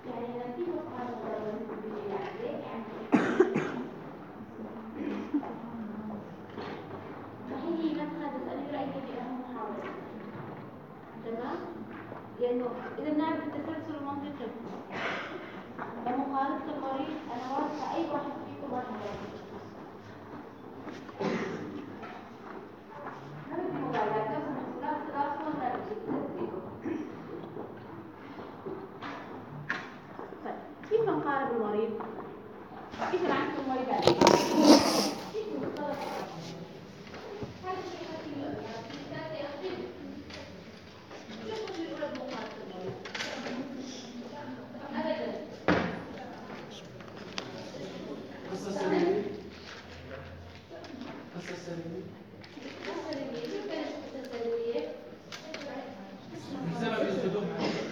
يعني نتيجة هذا يعني فهي نفسها تسألني رأيك في أهم محاولة. تمام؟ لأنه إذا نعرف التسلسل المنطقي ومخالفة المريض أنا واثقة أي واحد فيكم راح يعرف. هذا في مبالغة لا طيب كيف نقارب المريض؟ كيف نعرف المريض عليه؟ كيف نختار؟ هذا الشيء خطير يعني شوفوا في الأولى بمقاربة المريض أبدا قصة سليمة قصة سليمة بسبب الاسلوب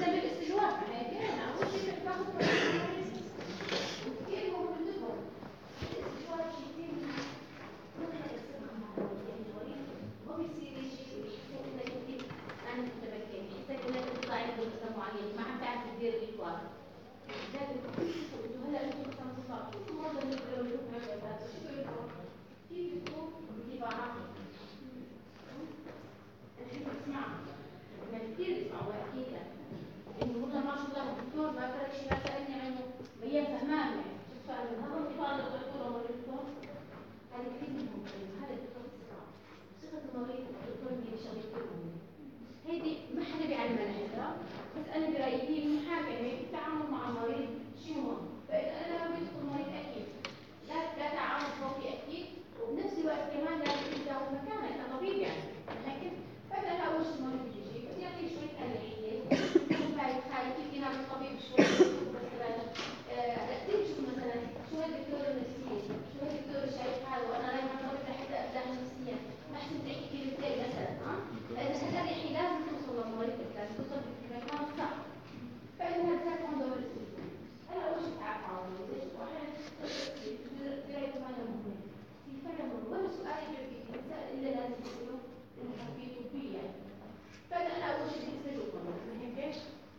كثير بيسمعوا اكيد يعني انه والله ما شاء الله الدكتور ما فرق شيء ما سالني عنه هي فهمان يعني شوف هذا انتقاد للدكتور او الدكتور هذا كثير مهم هذا الدكتور صفه المريض الدكتور اللي شغال فيه هيدي ما حدا بيعلمنا نحن بس انا برايي هي محاكمه في التعامل مع المريض شيء مهم فاذا انا بدخل المريض اكيد لا تعامل فوقي اكيد وبنفس الوقت كمان لازم تاخذ مكانك كطبيب يعني لكن فاذا انا اول شيء المريض بيجي بدي اعطيه شويه اريحيه خايف فينا من الطبيب شويه مثلا تكتشف مثلا شو الدكتور النفسيه شو الدكتور شايف حاله وانا رايحه الطبيب لحتى ارتاح نفسيا ما احسن تحكي كلمتين مثلا لأن هالأريحية لازم توصل للمريض لازم توصل بالمكان الصح فإن هذا كان دور الاستشفاء أنا أول شيء أعرف على المريض وأحيانا تلاقي كمان مهم في فعلا ولا سؤال يجي في الإنسان إلا لازم تسأله إنه في طبي يعني فأنا أول شيء بسأله المريض فهمت كيف؟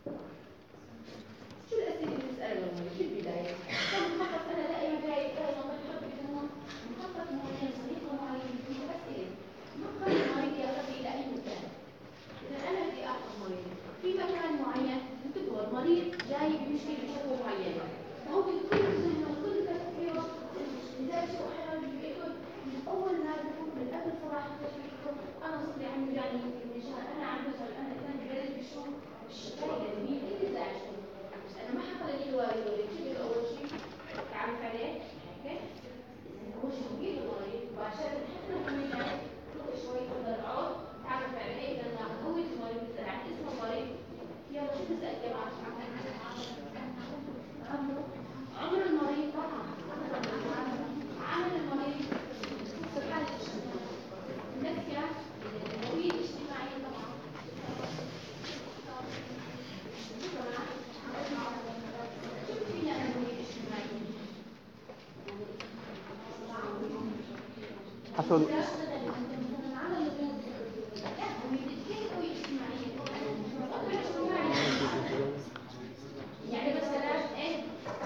شو الأسئلة اللي بسألها المريض في البداية؟ فمخطط أنا دائما دائما بحط بدون مخطط معين طريقة معينة في أسئلة مخطط المريض يرتقي إلى أي مكان إذا أنا بدي آخذ مريض في مكان معين انتبهوا المريض جاي بمشكلة بشكوى معينة فهو بكل ذهنه وكل تفكيره لذلك هو أحيانا بيقول من أول ما بيكون من قبل صراحة تشويقه أنا صدري عم يوجعني من شهر أنا عم بشعر أنا إنسان ببلد بشو الشكاية اللي هي إزعاج بس أنا ما حصل لي الوالد ولا شيء أول شيء تعرف عليه هيك أول شيء بيجي المريض مباشرة حتى لو كان يعني شوي تقدر اقعد تعرف على ايه لما هو المريض بيسال عن اسم المريض يلا شو تسال كمان عمر المريض طبعا عمل المريض حالة النفسية الهوية الاجتماعية طبعا شو فينا الهوية الاجتماعية حصل يعني مثلا ايه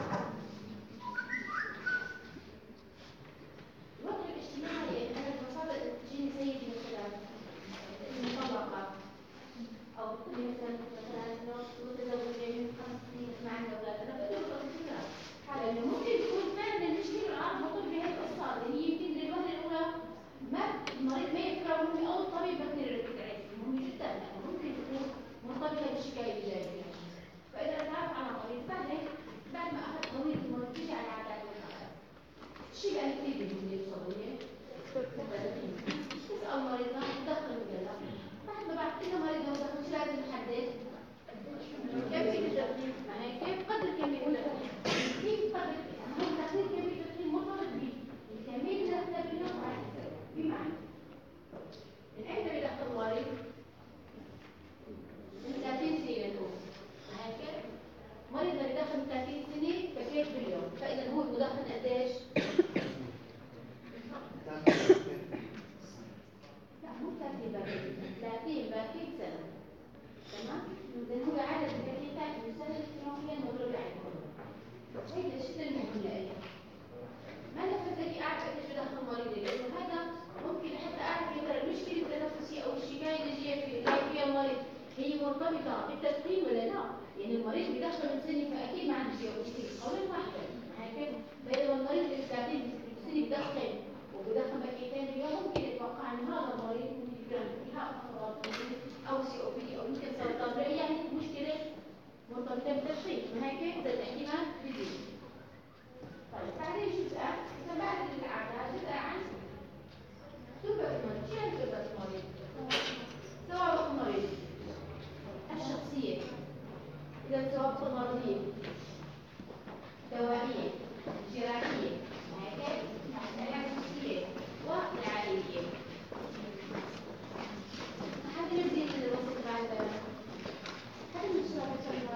الوضع الاجتماعي انا ببساطه تجيني سيدي مثلا مطلقه او بتقولي مثلا متزوجه من 5 سنين مع الاولاد انا بقول له الفكره هذا انه ممكن تكون فعلا المشكله العام بقول بهي القصه اللي هي يمكن للوهله الاولى ما بدخل السني فاكيد ما عندي شيء قولين واحده هيك بينما المريض الكاتب السني بدخل وبدخل بكيتين اليوم ممكن يتوقع ان هذا المريض ممكن يكون التهاب امراض او سي او بي او يمكن سرطان رئه يعني مشكله مرتبطه بالتشخيص ما هيك الاحتمال بيزيد. طيب بعدين شو بقى؟ اذا بعد العادات بقى عن تربه المريض، شو يعني تربه المريض؟ سواء المريض الشخصيه إذا سواء مرضية دوائية جراحية هكذا العلاجية والعائلية. هذا نبدأ من الوصف بعد هذا من الشرح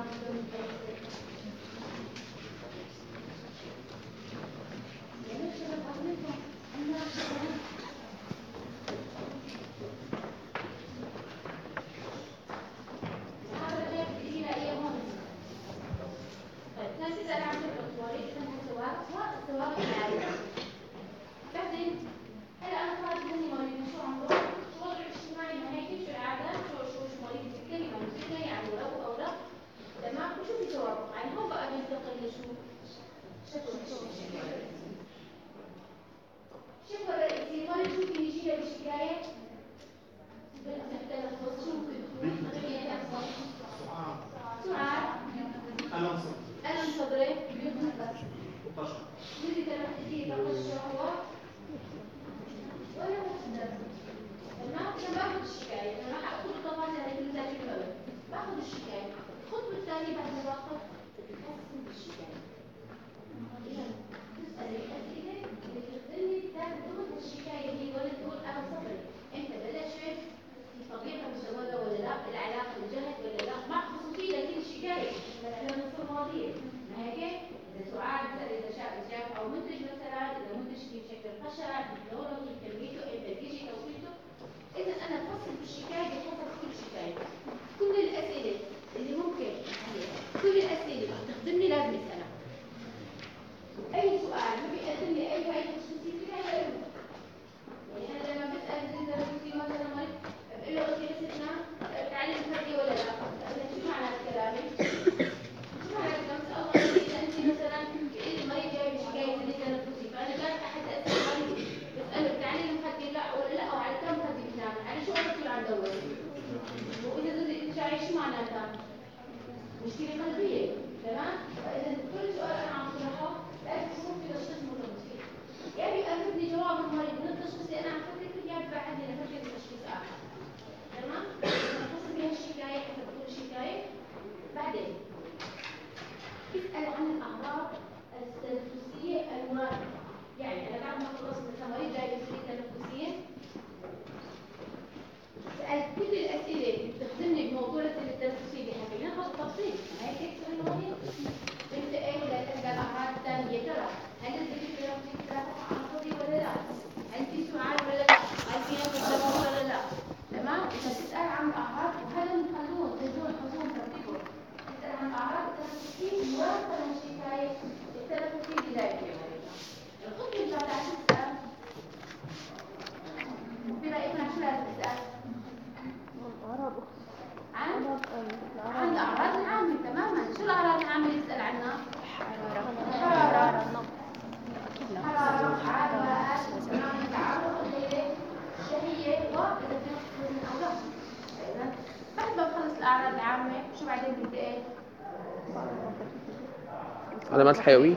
علامات الحيوية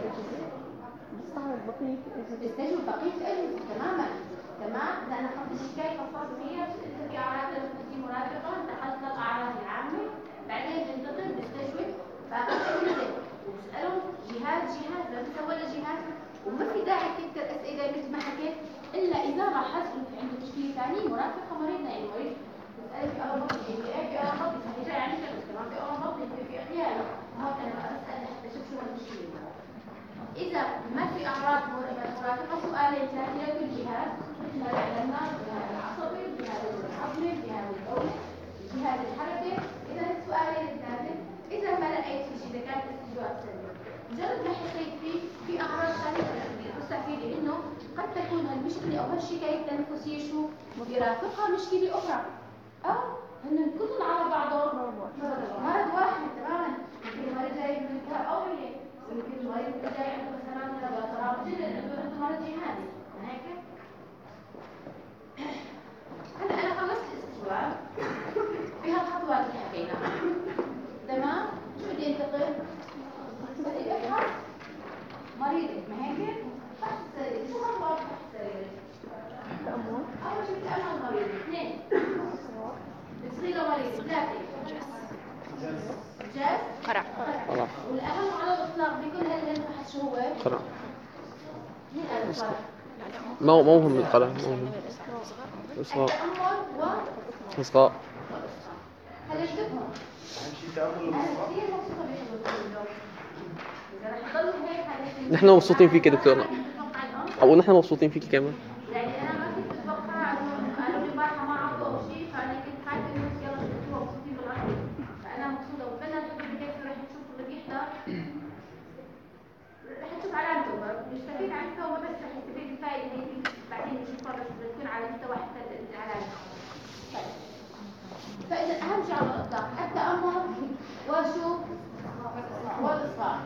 استجوب بقية تماما تمام لأن خط الشكاية خاصة فيها إذا في أعراض تنفسية مرافقة دخلت الأعراض العامة بعدين تنتقل تستجوب باقي الأجهزة وتسألهم جهاز لا ولا جهاز وما في داعي تكتب أسئلة مثل ما حكيت إلا إذا لاحظت إنه في عنده مشكلة ثانية مرافقة مريضنا يعني مريض تسأل في أول بطن في أول بطن فهي جاي يعني كمان في أول بطن في احتياج هون أنا بسأل حتى أشوف شو المشكلة. إذا ما في أعراض مرافقة سؤالين ثاني لكل جهاز مثل الجهاز العصبي الجهاز العظمي الجهاز البولي الجهاز الحركي. إذا السؤالين الثالث إذا ما لقيت في شيء إذا كانت استجواب سلبي مجرد ما حسيت في أعراض ثانية مستفيدة إنه قد تكون هالمشكلة أو هالشكاية التنفسية شو يرافقها مشكلة أخرى أو هن كلهم على بعضهم مرض واحد تماما. في مرض جاي شو هو؟ قرع. مين قال القرع؟ موهم بالقرع، موهم. إصغاء. التأمل إصغاء. هلا انتبهوا. أنا كثير مبسوطة بالحضور. إذا رح تضلوا هيك نحن مبسوطين فيك يا دكتورة. أو نحن مبسوطين فيك كمان. يعني أنا ما كنت أتوقع إنه قالوا لي بارحة ما عطوا شيء، فأنا كنت خايفة إنه يلا تكونوا مبسوطين بالأكل. فأنا مبسوطة وبتمنى الحضور هيك رح تشوفوا اللي بيحضر رح تشوف علامته بيستفيد عن مستوى ما بس رح يستفيد الفائدة هي بعدين نشوفها بس تكون على مستوى حتى العلامة. طيب. فإذا أهم شيء على الإطلاق التأمل وشو والإصغاء.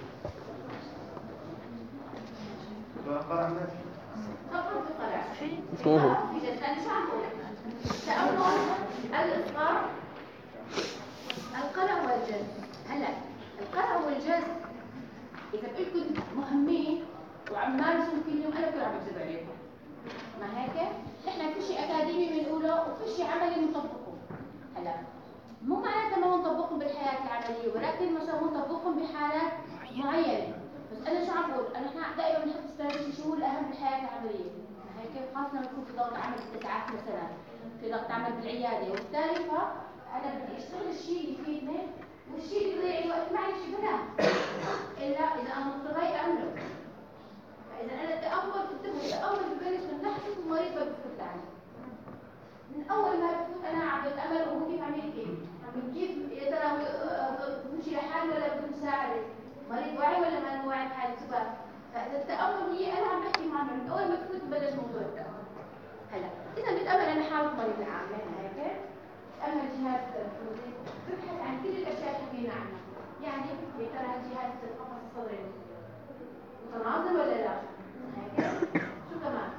طبعا في قرع. اسمهم. في جلسة أنا شو عم بقول؟ التأمل الإصغاء القرع والجذب. هلا القرع والجذب إذا بقولكم مهمين وعم مارسوا كل يوم أنا كل عم بكذب عليكم. ما هيك؟ نحن في شيء أكاديمي بنقوله وفي شيء عملي بنطبقه. هلا مو معناتها ما بنطبقهم بالحياة العملية ولكن مثلا بنطبقهم بحالات معينة. بس أنا شو عم بقول؟ أنا دائما بنحط استراتيجي شو الأهم بالحياة العملية. ما هيك؟ خاصة لما يكون في ضغط عمل بالإسعاف مثلا، في ضغط عمل بالعيادة وبالتالي أنا بدي أشتغل الشيء اللي يفيدني والشيء اللي بيضيع الوقت معي شيء بنام. إلا إذا أنا مضطرة أعمله. فإذا أنا التأمل ببلش من لحظة المريض بفوت عنه. من أول ما بفوت أنا عم بتأمل وهو كيف عم يحكي، كيف يا ترى بمشي لحاله ولا بده مساعدة، مريض واعي ولا ما هو واعي بحالة سبب. فإذا التأمل هي أنا عم بحكي معه من أول ما بفوت ببلش موضوع التأمل. هلا إذا بتأمل أنا حالة مريض العام هيك، بتأمل جهاز التنفسي، ببحث عن كل الأشياء اللي حكينا عنها. يعني يا ترى هالجهاز القفص الصدري متناظم ولا لا؟ شو كمان؟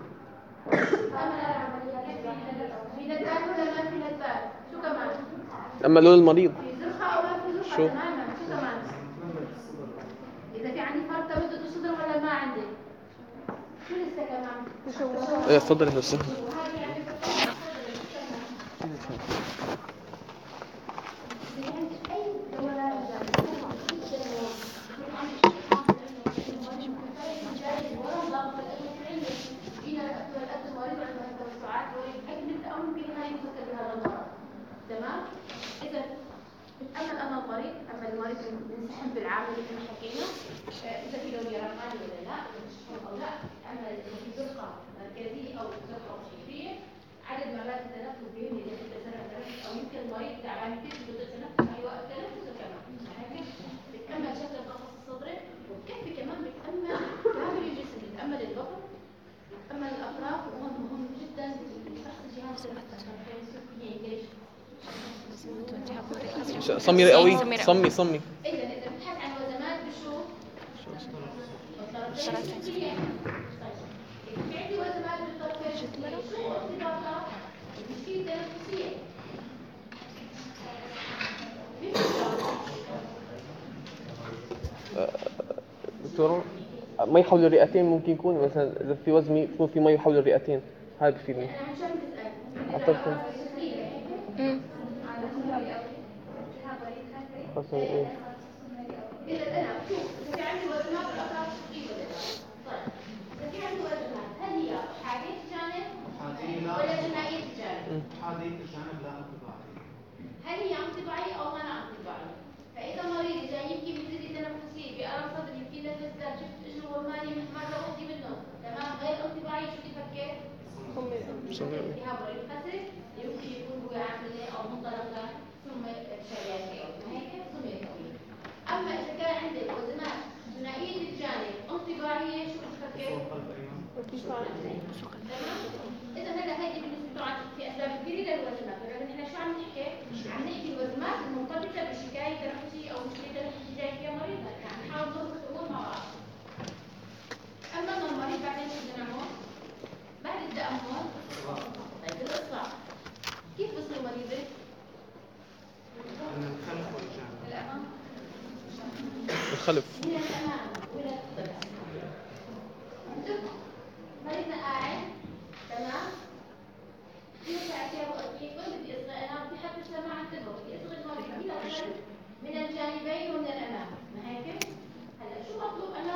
في ندبات ولا ما في ندبات؟ شو كمان؟ أما لون المريض. في زرقاء أو ما في زرقاء؟ شو؟ تماما. شو كمان؟ إذا في عندي فرط تمدد الصدر ولا ما عندي؟ شو لسه كمان؟ إيه تفضلي بس. وهذه يعني إذا عندي أي دوران تمام؟ إذا بتأمل أنا المريض، أما المريض بنسحب بالعامل اللي احنا حكينا، إذا في لون يرقاني ولا لا، أو لا، أما إذا في زرقة مركزية أو زرقة وصيفية، عدد مرات التنفس بيهم إذا في تنفس أو يمكن المريض تعبان كثير بده يتنفس هيوقف تنفسه كمان، هيك بتأمل شكل القفص الصدري، وبكفي كمان بتأمل كامل الجسم، بتأمل البطن، بتأمل الأطراف، وهون مهم جدا شخص جهاز التنفس. صمي قوي. صمي. إذا بتبحث عن وزنات بشوف طيب إذا في عندي وزنات بالطرفين شو ارتباطها بالمشكلة التنفسية؟ دكتورة مي حول الرئتين ممكن يكون مثلا إذا في وزن يكون في مي حول الرئتين هذا بفيدني. أنا عم شو بسأل؟ أعتقد. إيه؟ إذا أنا شوف إذا في عندي وزنات بالأطراف الصغيرة طيب إذا في عندي وزنات هل هي حادية الجانب ولا ثنائية الجانب؟ حادية الجانب لا انطباعية. هل هي انطباعية أو غير انطباعية؟ فإذا مريض جاي يبكي بزيادة تنفسية بألم صدري يبكي نفس ذات شفت إجره وماني مرة وحدة منه تمام غير انطباعية شو تفكر؟ التهاب مريض خسر يمكن يكون هو عاملة أو منطلقة ثم شرياتي أو هيك ثم يطوي. أما إذا كان عندك وزنات ثنائية الجانب انطباعية شو تفكر؟ تمام؟ إذا هذا هذه بالنسبة طبعا في أسباب كثيرة للوزنات، ولكن إحنا شو عم نحكي؟ عم نحكي الوزنات المرتبطة بشكاية تنفسية أو مشكلة تنفسية جاي فيها مريض، يعني نحاول نضبط الأمور مع بعض. أما أن المريض بعدين شو بدنا نعمل؟ بعد التأمل طيب الإصلاح كيف بصير مريضك؟ الأمام الخلف. من الأمام ولا الخلف؟ مريضنا قاعد تمام؟ في أشياء وأكيد بدي أصغر أنا بدي حتى سماع انتبهوا بدي أصغر المريض من الجانبين ومن الأمام ما هيك؟ هلا شو مطلوب أنا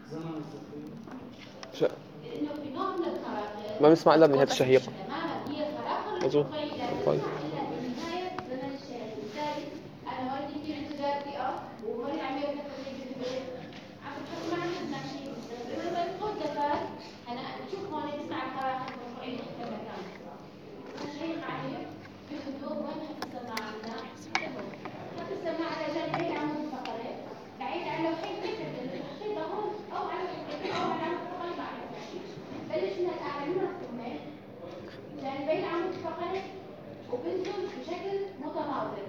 زمن الصفر. لانه في نوع من الخراخر ما بنسمع الا من هذا الشهيق. تماما هي الخراخر مظبوط. الطبيعيه لا طيب. تسمع الا في نهايه زمن الشهر. بالتالي انا والدي في عنده ذاتي ومري عم يركض في البيت عم تحكي ما عم تسمع شيء. لما بتقول دفات انا بشوف هون بسمع الخراخر الطبيعيه في المكان الشهيق عليه بهدوء. وين حط السماعه عندنا؟ حط السماعه على جنب العمود الفقري بعيد عن لوحين الخيطه هون او على العمود الفقري مع بلش من الاعلى من الثمين جانبي العمود الفقري وبنزل بشكل متناظر.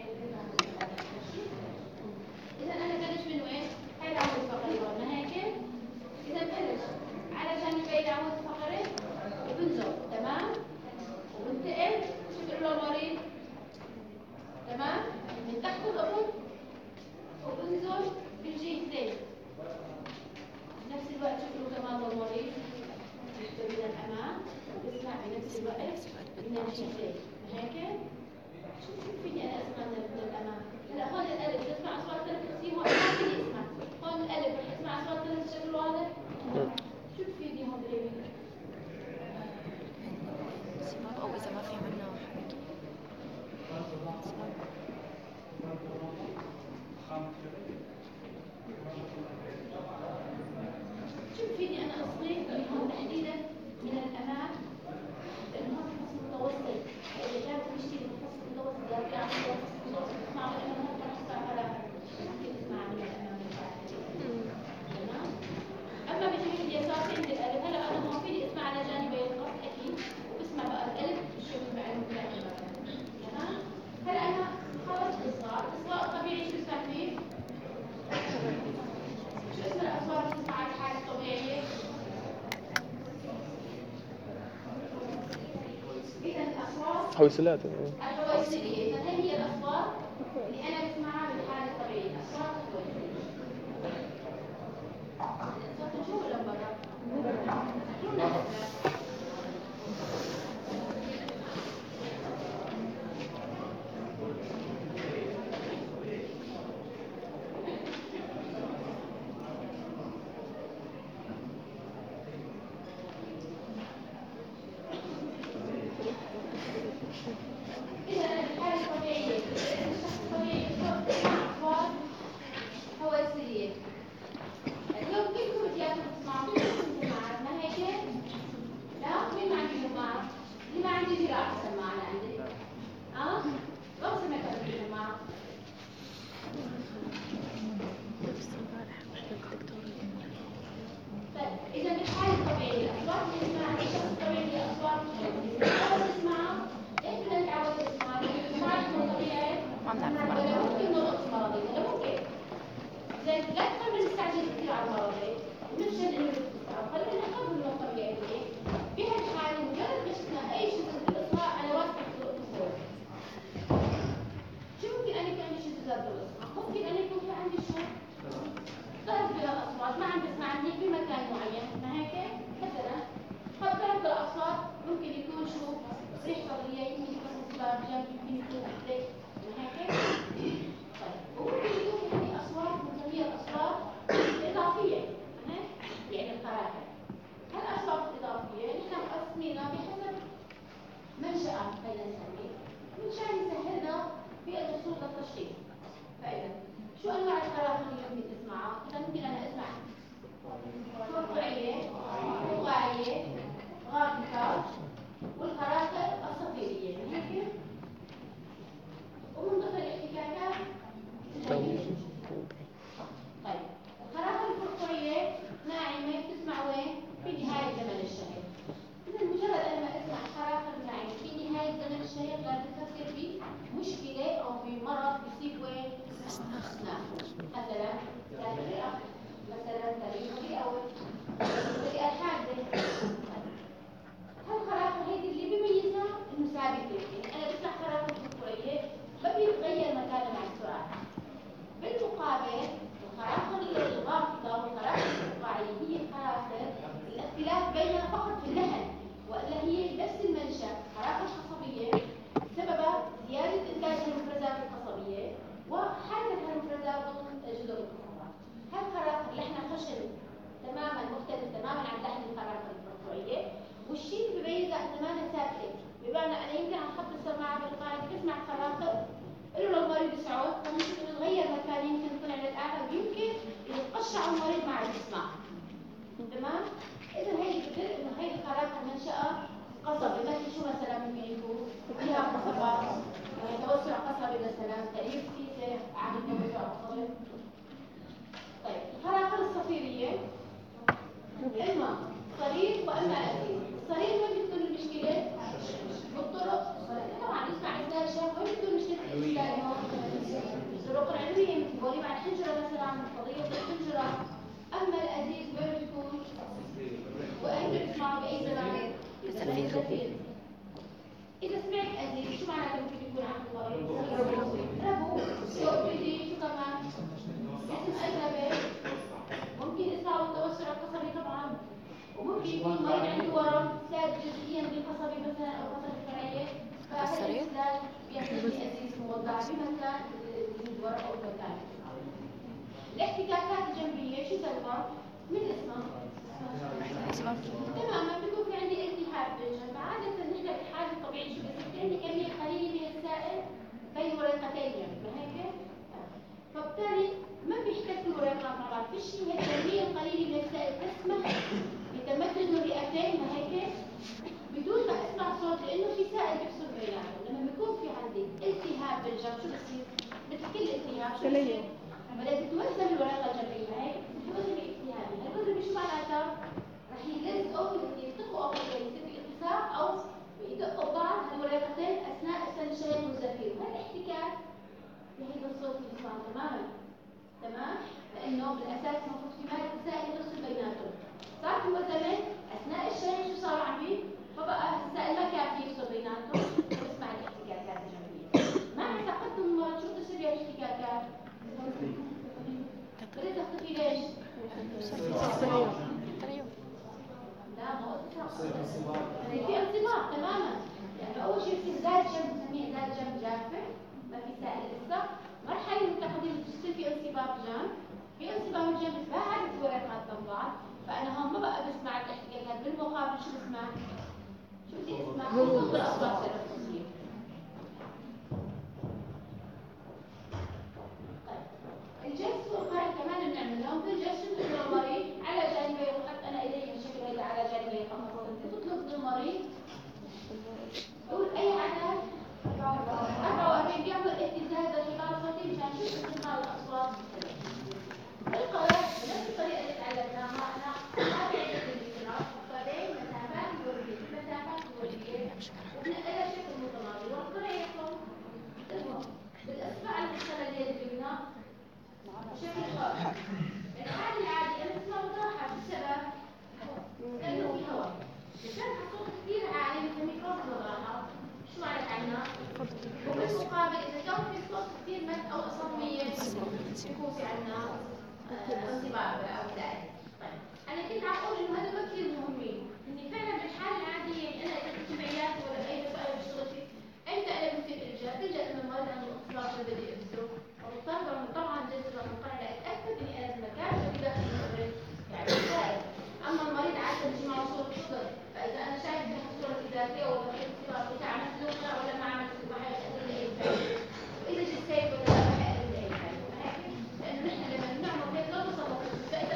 اذا انا بلش من وين؟ هاي العمود الفقري هون هيك. اذا بلش على جانبي العمود الفقري وبنزل تمام وبنتقل شو بيقول له المريض تمام من تحت الأذن وبنزل بالجهتين نفس الوقت. شوفوا كمان المريض يكتب من الأمام وبسمع بنفس الوقت من الجهتين هيك. شوف فيني أنا أسمع من الأمام. هلا هون الألف بسمع أصوات ثلاث كثير هون ما فيني أسمع. هون الألف رح أسمع أصوات ثلاث بشكل واضح. شوف فيني هون باليمين أو إذا ما في منه شوف فيني أنا أصلي من هون تحديدا من الأمام لأنه هون في فصل متوسط. إذا كان في شيء في فصل متوسط لا في فصل متوسط اسمع لأنه هون راح أسمع كلامك ممكن تسمع من الأمام تمام. أما بجهة اليسار في عندي الألف. هلا أنا هون فيني أسمع على جانبي الخط أكيد وبسمع بقى الألف الشغل مع المكان تمام. هلا أنا خلص إصغاء. الإصغاء الطبيعي شو بسمع فيه؟ شو اسم الأصوات اللي بتسمع على الحالة الطبيعية؟ إذا الأصوات حويسلات. الحويسلية. إذا هي الأصوات اللي أنا بسمعها بالحالة الطبيعية الأصوات الحويسلية. الصوت شو ولا برا؟ إذا الحالة الطبيعية الشخص الطبيعي أصوات حويسلية. اليوم كيف بدياتكم تسمعوا؟ كيف سماعات ما هيك؟ لا مين ما عنده سماعة؟ اللي ما عندي زراعة سماعة أنا عندي. لو سمعت عندي سماعة. طيب إذا بالحالة الطبيعية الأصوات اللي نسمعها الشخص الطبيعي هي أصوات أول نسمعها إيش بدنا نتعود نسمعها؟ نسمعها تكون طبيعي؟ ولا ممكن نلقط مرضي؟ ولا ممكن؟ زين لا تخلوا نستعجل كثير على المرضي ونفشل إنه نستوعب. خلينا ناخذ من الطبيعي بهالحالة مجرد ما شفنا أي شيء بالإصغاء على واسطة الصوت. شو ممكن أن يكون عندي شذوذات بالإصغاء؟ ممكن أن يكون في عندي شو؟ ضرب بالأصوات ما عم تسمعني في مكان معين ما هيك؟ مثلا ضرب بالأصوات ممكن يكون شو؟ ريح صدرية يمكن يكون انتباه جنب يمكن يكون إحدى ما هيك؟ طيب وممكن يكون في عندي أصوات بنسميها الأصوات الإضافية يعني الخراخر. هالأصوات الإضافية نحن مقسمينها بحسب منشأة خلينا نسميه منشأة يسهلنا في الوصول للتشخيص. فإذا شو أنواع الخراخر اللي ممكن تسمعها؟ إذا ممكن أنا أسمع مرقعية، رقاعية، غارقة والخراخر الصفيرية هيك. ومن ضمن وتخشع المريض مع الاسماع. تمام؟ اذا هي بتدل انه هي الحالات منشأة قصبي، مثل شو مثلا ممكن يكون؟ فيها قصبات، توسع قصبي مثلا، تأليف كيسة، عدم توسع قصبي. طيب الفراغات الصفيرية اما صرير واما أزيز. الصرير وين بتكون المشكلة؟ بالطرق، طبعا اسمع الداشة، وين بتكون مشكلة الإنسان؟ الطرق العلوية مثل بولي بعد حنجرة مثلا، قضية الحنجرة. أما الأزيز وين بتكون؟ وأنتوا بتسمعوا بأي زمان؟ بالزفير. إذا سمعت أزيز شو معناته ممكن يكون عند المريض؟ ربو، COPD، شو كمان؟ جسم أجنبي، ممكن يسمعوا التوسع القصبي طبعا، وممكن يكون المريض عنده ورم ساد جزئيا بالقصبي مثلا أو قصبة فرعية، فهذا الإسلال بيعمل أزيز موضع بمكان وجود ورم أو مكان. الاحتكاكات الجنبية شو سببها؟ من اسمها؟ تماما بيكون في عندي التهاب بالجنب. عادة نحن بالحالة الطبيعية شو بصير؟ في عندي كمية قليلة من السائل بين ورقتين جنب، ما هيك؟ فبالتالي ما بيحتكوا الورقات مع بعض، فيش هي الكمية القليلة من السائل تسمح بتمدد الرئتين، ما هيك؟ بدون ما اسمع صوت، لأنه في سائل بيفصل بيناتهم. لما بيكون في عندي التهاب بالجنب شو بصير؟ مثل كل التهاب شو بصير؟ بدها تتوزن الورقة الجنبية، هي تتوزن الالتهابي. هالوزن شو معناتها؟ رح يلزقوا يلتقوا أو يصير في اتساع أو يدقوا بعض الورقتين أثناء الشهيق والزفير. وهالاحتكاك بهيدا الصوت اللي بيسمع تماما. تمام؟ لأنه بالأساس المفروض في مادة سائل يفصل بيناتهم. صار هو زمن أثناء الشهيق شو صار عمي؟ فبقى السائل ما كافي يفصل بيناتهم، فبسمع الاحتكاكات الجنبية. مع تقدم المرض شو بتصير الاحتكاكات؟ بدك تختفي ليش؟ لا ما هو في انصباع تماما. يعني اول شيء في زاد جنب نسميه زاد جنب جافه، ما في سائل لسه. مرحله المتقدمه بتصير في انصباع جنب، في انصباع من جنب بعد الورقات من بعض. فانا هون ما بقى بسمع الاحتكاكات، بالمقابل شو بسمع؟ شو بدي اسمع؟ صوت الاصوات التصوير. الجلس والقرع كمان بنعملهم. في الجلس شو بتطلب المريض على جانبيه، وحتى انا الي الشكل هيدا على جانبيه فقط. تطلب المريض قول اي عدد 44 بيعمل اهتزاز لشغال صوتي مشان شو استثناء الاصوات. القرع بنفس الطريقه اللي تعلمناها انا هذا الانفراج وبعدين مسافات الورديه، مسافات الورديه وبنقلها بشكل متماثل. والقرع يحكم بالاصبع المشتغل اللي جبنا بشكل خاص. الحالة العادي أنا بسمع وضاحة بسبب لأنه في هواء. بسبب صوت كثير عالي بنسميه صوت وضاحة. شو معنى عنها؟ وبالمقابل إذا كان في صوت كثير مد أو أصابية بيكون في عنا انصباع أو زائد. طيب أنا كنت عم أقول إنه هذول كثير مهمين. إني فعلا بالحالة العادية يعني أنا إذا كنت جمعيات ولا أي مسألة بشتغل فيه، إمتى أنا بصير تلجأ إنه المريض عنده انصباع بدي أبصره. طبعا جلسة المقارنة اتأكد اني انا المكان اللي داخل المريض يعني زائد. اما المريض عادة بيجي معه صورة صدر، فاذا انا شايف تحت الصورة الذاتية ولا في اتصال بتاع عملت له ولا ما عملت له ما حيقدر لي اي فايدة. واذا جيت سايب ولا ما حيقدر لي اي فايدة. لانه نحن لما بنعمل هيك لا نصرف، فاذا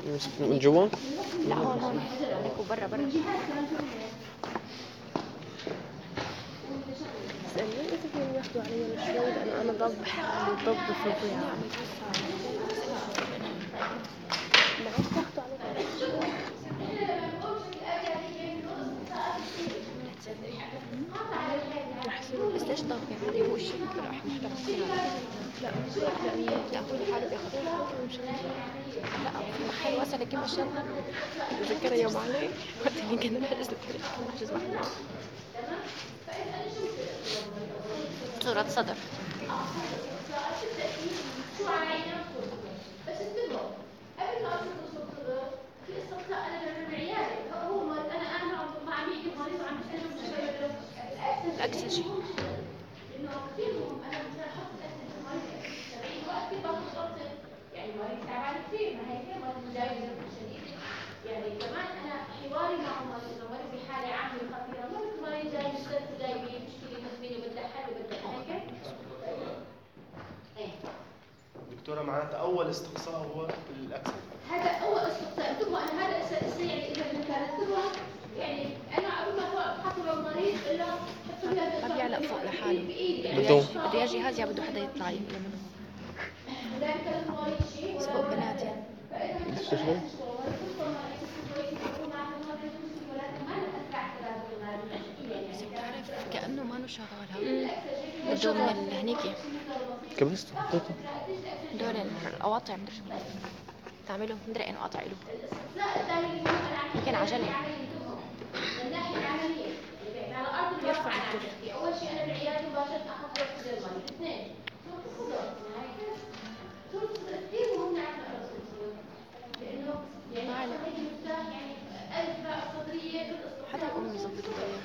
من جوا؟ لا هون هيك وبرا برا. اسألني إذا فيهم ياخدوا علي شوي لأنه أنا ضب فظيعة. معك تاخدوا علي شوي. بس ليش ضاف يعني هو الشيء راح محترم كثير. لا لا هو لحاله بياخذ. لا في محل واسع لكن ما شاء الله بتذكر يوم علي وقت اللي كنا نحجز نحجز محل صورة صدر. بس انتبهوا قبل ما اشوف في استقصاء انا من العياده هو انا مع عميدي مريض وعم بسالهم الاكسجين انه كثير مهم انا مش احط الاسد في المريض 70 وقت في ضغط ضغط يعني المريض تعبان كثير ما هيك مريض مجاوز شديد يعني كمان انا حواري معه المريض بحاله عامه خطيره ما مثل مريض جاي مستشفى جاي بمشكله مزمنه وبده حل وبده هيك ايه دكتورة معناتها أول استقصاء هو الأكسجين. هذا أول استقصاء انتبهوا أنا هذا يعني إذا بنكررتوها يعني أنا قبل ما تحطوا المريض إلا حطوا لها ما بيعلق فوق لحاله بده يا جهاز يا بده حدا يطلع يقله منه. بس فوق بنات يعني. بس بتعرف كأنه ما له شغالها بده من هنيكي كبست حطيته دول القواطع مدري شو تعمله مدري انه قاطع له يمكن عجلة يرفع الدرع اول شيء انا بالعياده مباشره احط له في المريض اثنين كثير مهم نعرف لانه يعني يعني الفا الصدريه حدا يقوم يظبطه بالليل.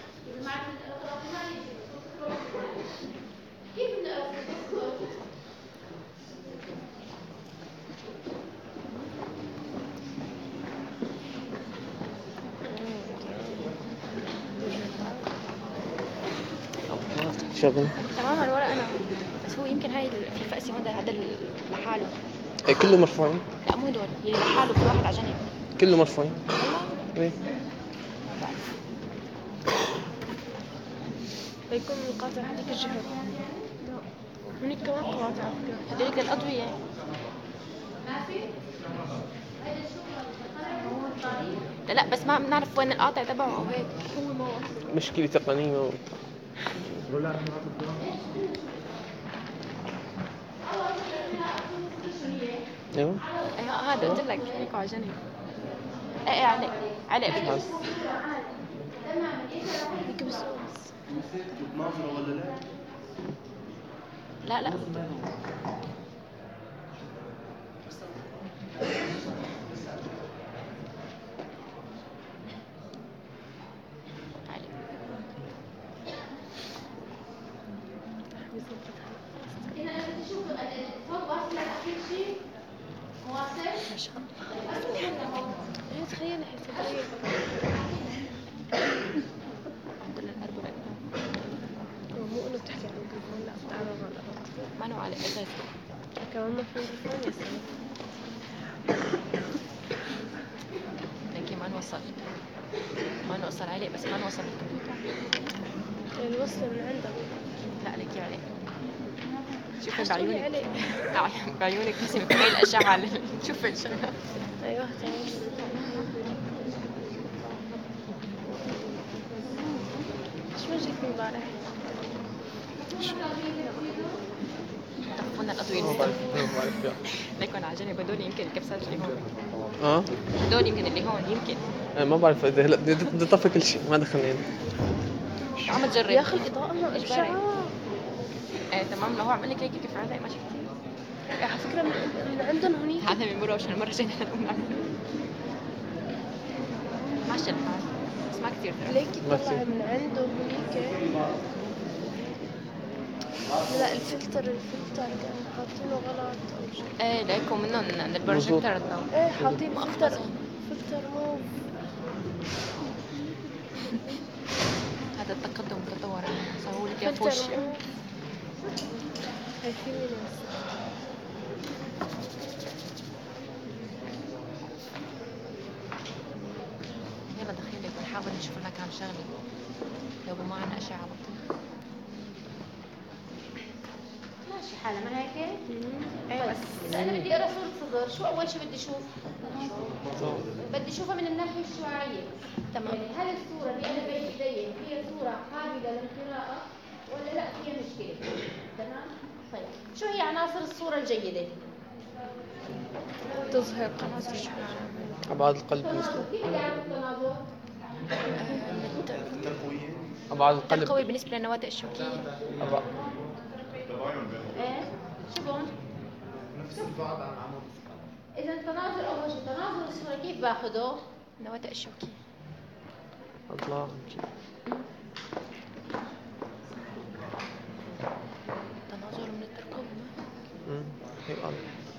كيف شغل تماما ولا انا بس هو يمكن هاي في فأسي هذا لحاله. ايه كله مرفوعين؟ لا مو دول اللي لحاله في واحد على جنب كله مرفوعين. ايه بيكون القاطع هذيك الجهة. هنيك كمان قواطع على فكرة. هذيك للأضوية. ما في لا بس ما بنعرف وين القاطع تبعه او هيك. هو ما مشكلة تقنية ايوه هذا قلت لك هيك على جنب. ايه علق بس هيك بس ناظرة ولا لا؟ لا إذا أنا بدي أشوف فوق واصلة أخير شيء مواصل. ما شاء الله. هي تخيل حسابية. الحمد لله الأربعة. مو إنه بتحكي عن التليفون لا بتعرض على الأرض. ما نوع على أساس. كمان ما في تليفون يا سلام. لكن ما نوصل عليه بس ما نوصل الكمبيوتر. الوصل من عندك. لا لك عليه. شوفي بعيونك. بعيونك بس بتميل الأشعة شوفي الشغل. أيوه تمام. شو وجهك امبارح؟ طفونا الأضوية. ما بعرف لكن على جنب هدول يمكن الكبسات اللي هون. هدول يمكن اللي هون يمكن. ما بعرف اذا هلا بدي اطفي كل شيء ما دخلني. عم تجرب. يا أخي الإضاءة ما إجباري. ايه تمام لو هو عمل لك هيك كيف عادي ما شفتي. على فكرة من عندهم هنيك. هذا من مرة عشان مرة جينا نعمل. ماشي الحال بس ما كثير ترى. ليك يطلع من عنده هنيك. لا الفلتر كان حاطينه غلط أو شيء. ايه ليكوا منهم من البروجيكتور الضوء. ايه حاطين فلتر موف. هذا التقدم تطور سووا لك يا فوش. هاي في مناسبة. شغلي لو ما عنا أشعة بطيء. ماشي حالة ما هيك؟ ايوه طيب إذا أنا بدي أقرأ صورة صدر، شو أول شيء بدي أشوف؟ بدي أشوفها من الناحية الشعاعية. تمام. يعني هل الصورة اللي أنا بين إيدي هي صورة قابلة للقراءة ولا لا فيها مشكلة؟ تمام؟ طيب شو هي عناصر الصورة الجيدة؟ تظهر قناص الشعر. أبعاد القلب التناظر، مثله. كيف بدي أعرف التناظر؟ التقوية. أبعاد التقوي القلب. بالنسبة للنواتئ الشوكية. أبعاد. إيه؟ شو بون؟ نفس البعد عن عمود. إذا التناظر أول شيء، تناظر الصورة كيف باخده؟ النواتئ الشوكية. الله. تناظر من الترقوة. هيك قال.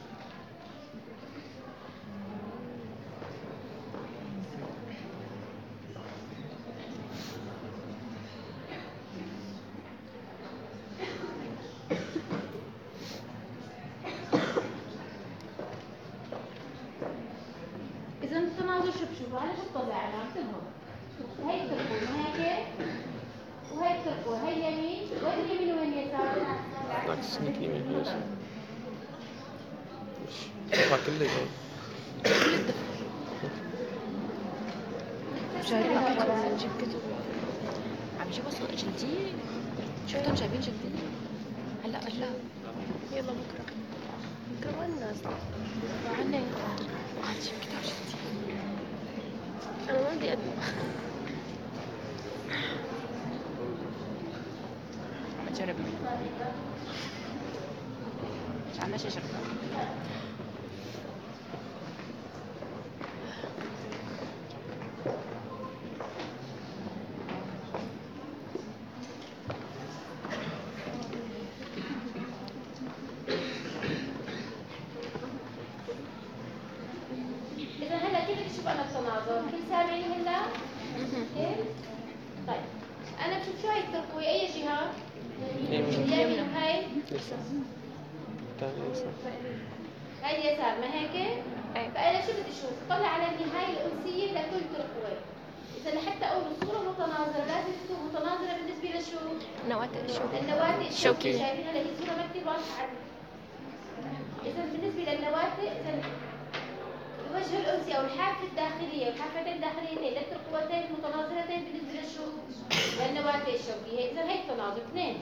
إذا التناظر شو بشوفه؟ أنا شو بطلع علامتهم؟ هي الترقوة ما هيك؟ وهي الترقوة، هي يمين، وين اليمين وين يسار؟ عكس هيك يمين يسار. مش كله هيك. جايبين كتب، نجيب كتب. عم يجيبوا جلدية. شفتهم جايبين جلدية. هلا يلا بكرة وين نازلة؟ عنا عم نجيب كتاب جلدية. أنا ما بدي أدري. بجرب. مش عم أجرب. إذا هلا كيف بدي أشوف أنا التناظر؟ كل سامعين هلا؟ كيف؟ طيب أنا بشوف شو هي الترقوة، أي جهة؟ اليمين وهي؟ يسار. تاني يسار. هاي اليسار ما هيك؟ فأنا شو بدي أشوف؟ طلع على النهاية الأنسية لكل ترقوة. إذا لحتى أقول الصورة متناظرة لازم تكون متناظرة بالنسبة لشو؟ النواتئ الشوكية. النواتئ الشوكية. شوكية. شايفين هلا هي الصورة ما كثير واضحة عندي. إذا بالنسبة للنواتئ إذا الوجه الأنسي أو الحافة الداخلية والحافتين الداخليتين للترقوتين المتناظرتين بالنسبة لشو؟ للنواتئ الشوكية. إذا هي التناظر اثنين.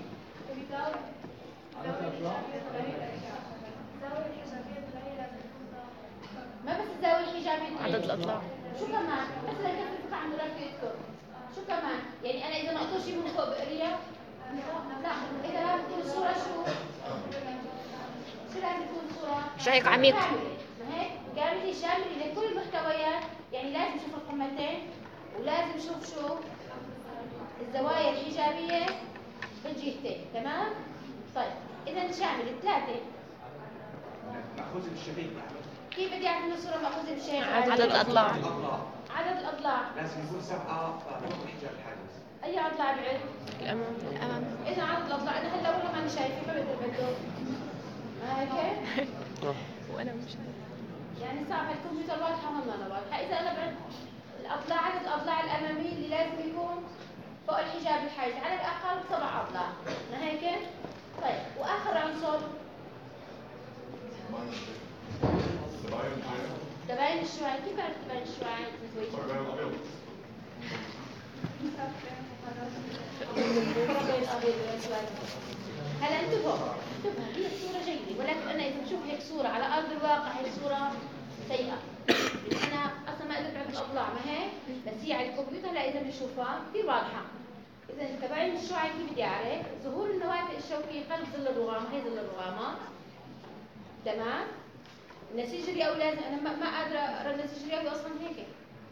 ما بس الزاوية الحجابية، عدد الأضلاع. شو كمان؟ مثلا كيف الفقع عم يذكر؟ شو كمان؟ يعني أنا إذا ما أقدر شيء من فوق بقرية؟ لا، إذا لازم تكون الصورة شو؟ شو لازم تكون الصورة؟ شهيق عميق. ما هيك؟ كاملة شاملة لكل المحتويات، يعني لازم نشوف القمتين ولازم نشوف شو؟ الزوايا الحجابية بالجهتين، تمام؟ طيب، إذا شاملة ثلاثة. مأخوذ بالشهيق. كيف بدي أعرف إن الصورة مأخوذة بالشيء؟ عدد الأضلاع. عدد الأضلاع. لازم يكون 7 فوق حجاب الحاجز. أي أضلاع بعد؟ الأمام. إذا عدد الأضلاع أنا هلا والله ماني شايفة ما بقدر بدو. ما هيك؟ وأنا مش يعني صعب الكمبيوتر واضحة وهم أنا واضحة. إذا أنا بعد الأضلاع عدد الأضلاع الأمامية اللي لازم يكون فوق الحجاب الحاجز على الأقل 7 أضلاع. ما هيك؟ طيب وآخر عنصر تباين الشعاع. كيف عرفت تباين الشعاع؟ هلا انتبهوا هي الصورة جيدة، ولكن أنا إذا بشوف هيك صورة على أرض الواقع هي صورة سيئة. أنا أصلا ما قدرت أعرف الأضلاع ما هيك، بس هي على الكمبيوتر لا إذا بنشوفها كثير واضحة. إذا تباين الشعاع كيف بدي أعرف؟ ظهور النواتئ الشوكية خلف ظل الرغام، هي ظل الرغامات. تمام؟ النسيج الرئوي لازم أنا ما قادرة أقرأ النسيج الرئوي أصلا هيك.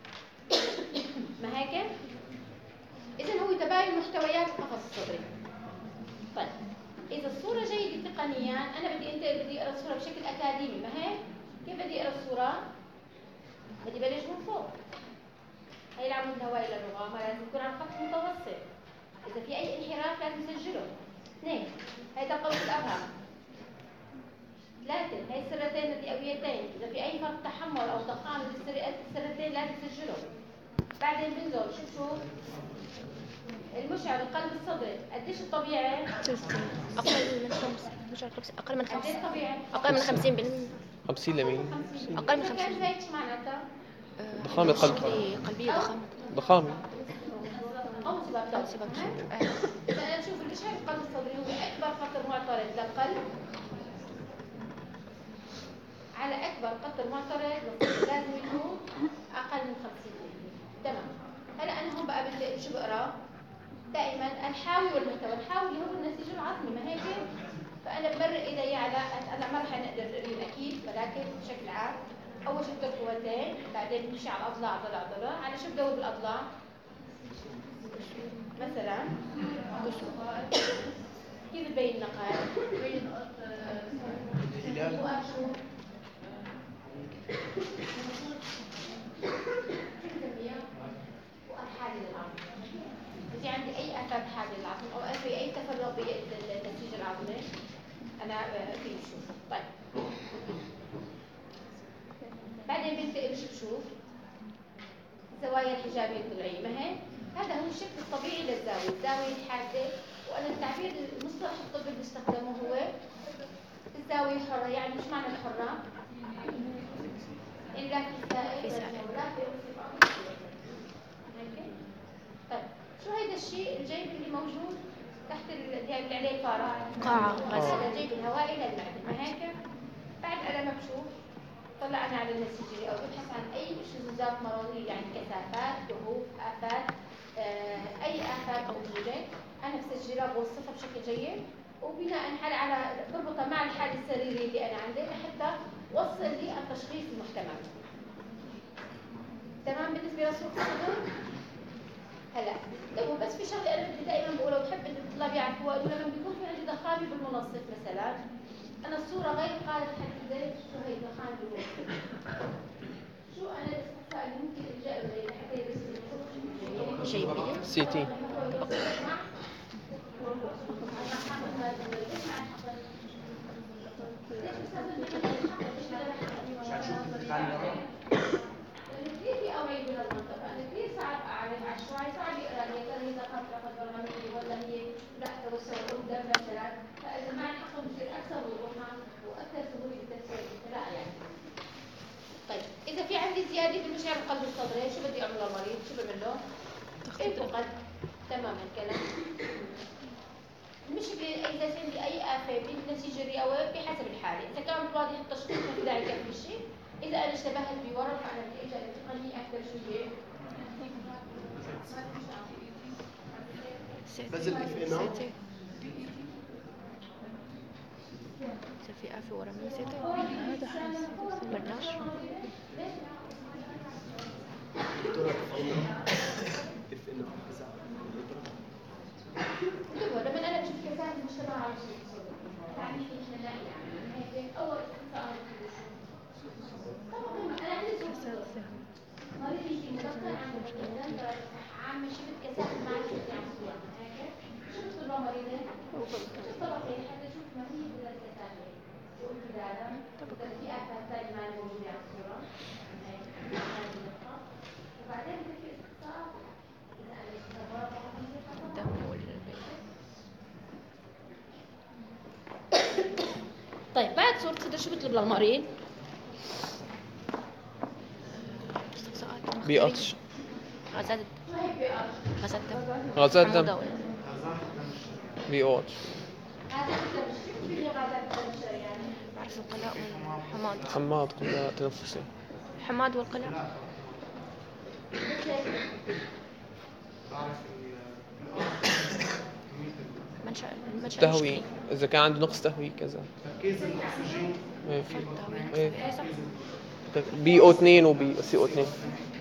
ما هيك؟ إذا هو تباين محتويات القفص الصدري. طيب إذا الصورة جيدة تقنيا أنا بدي أقرأ الصورة بشكل أكاديمي، ما هيك؟ كيف بدي أقرأ الصورة؟ بدي بلش من فوق. هي العمود الهوائي للرغام لازم يكون على خط متوسط. إذا في أي انحراف لازم نسجله. 2 هي تقوس الأفهم. 3 هي السرتين الرئويتين، إذا في أي فرط تحمل أو ضخام للسرتين لازم نسجله. بعدين بنزل شو المشعل القلب الصدري قديش الطبيعي؟ أقل من 5 مش عارفة أقل من قديش 5 الطبيعي؟ أقل من 50%. 50 لمين؟ أقل من كم 50. هيك شو معناتها؟ ضخامة قلب. مشكلة قلبية ضخامة. ضخامة. أو سبب أو سبب فأنا نشوف المشعل القلب الصدري هو أكبر خطر معترض للقلب. على أكبر خطر معترض لازم يكون أقل من 50%. تمام. هلا أنا هون بقى بدي شو بقرا؟ دائما الحاوي والمحتوى. الحاوي اللي هو النسيج العظمي ما هيك؟ فأنا بمرق إيدي على هلا ما رح نقدر نقول أكيد ولكن بشكل عام أول شيء بدور قوتين، بعدين بمشي على الأضلاع عضلة على شو بدور بالأضلاع؟ مثلا كيف تبين النقاط؟ الهلال. حاجز العظم. في عندي اي اثر حاجز العظم او في اي تفرغ بالنسيج العظمي انا في بشوف. طيب بعدين بنتقل بشوف الزوايا الحجابيه الضلعيه. ما هي هذا هو الشكل الطبيعي للزاويه، الزاويه الحاده. وانا التعبير المصطلح الطبي اللي بستخدمه هو الزاويه الحره. يعني مش معنى الحره؟ الا في سائل ولا في ارتفاع. طيب شو هيدا الشيء الجيب اللي موجود تحت اللي عليه فارة؟ قاعة. هذا الجيب الهوائي للمعدة. ما هيك؟ بعد أنا ما بشوف طلع أنا على النسيجية أو ببحث عن أي شذوذات مرضية، يعني كثافات، كهوف، آفات، أي آفات موجودة أنا بسجلها بوصفها بشكل جيد، وبناء على بربطها مع الحالة السريرية اللي أنا عندي لحتى وصل لي التشخيص المحتمل. تمام بالنسبة لصورة الصدر؟ هلا لو بس في شغله انا بدي دائما بقولها وبحب الطلاب يعرفوها، انه لما بيكون في عندي ضخامه بالمنصف مثلا، انا الصوره غير قادره تحدد شو هي الضخامه بالمنصف. شو انا الاستقصاء اللي ممكن الجا له لحتى بس جيبية. سي تي. عشان نشوف التقنية. كثير في أوعية من المنطقة، أنا كثير صعب أعرف عشوائي، صعب يقرأ لي ترى هي ضغط برلمانية ولا هي لا توسع قدام مثلا، فإذا ما نحقق بصير أكثر وضوحا وأكثر سهولة التفسير لا يعني. طيب إذا في عندي زيادة بالمشاعر القلب الصدري شو بدي أعمل للمريض؟ شو بعمل له؟ إيه القلب؟ تمام الكلام. المشكلة إذا عندي أي آفة بالنسيج الرئوي بحسب الحالة، إذا كان واضح التشخيص ما في داعي كفي شيء. إذا أنا اشتبهت بورم فأنا بدي أجي التقنية أكثر شوية. بذل اف ام في آفة ورا من سيتي. هذا حاسس برناش. دكتورة اف ام انتبهوا لما أنا بشوف كثافة المجتمع على شيء يعني إحنا نلاقي يعني هيك أول استقصاء طبعا أنا عندي مريض يجي مدخل عنده عامة شبه كثافة مع الشيء عم صور هيك شو بتطلع مريضين؟ شو طبقين حتى شوف مريض ولا الكثافة شو امتدادا في آفات ثانية ما موجودة على الصورة وبعدين في استقصاء إذا أنا اشتغلت الدم والبيت. طيب بعد صورة صدر شو بطلب للمريض؟ استقصاءات بي اتش. غازات غازات دم. غازات دم. حموضة بي او اتش. بعرف القلاء والحماض. حماض قلنا تنفسي. الحماض والقلاء. منشأ تهوي المشكلة. اذا كان عنده نقص تهوي كذا. تركيز الاكسجين. إيه. تهوي إيه. نقص صح. بي او 2 وبي سي او 2.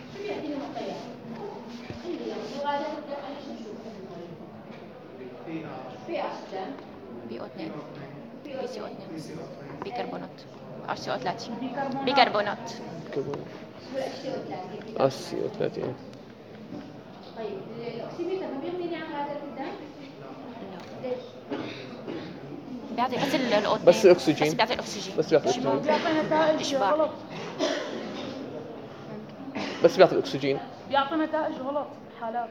بي او 2 بي سي او 2 بيكربونات ار سي او 3 بيكربونات. سي او 3. طيب الاكسجين ما بيغنيني عن هذا الدم؟ ليش؟ بيعطي بس الاو 2 بس الأكسجين. بس بيعطي الاكسجين. بس بيعطي الاكسجين. بيعطي نتائج إشباع. غلط. بس بيعطي الاكسجين. بيعطي نتائج غلط حالات.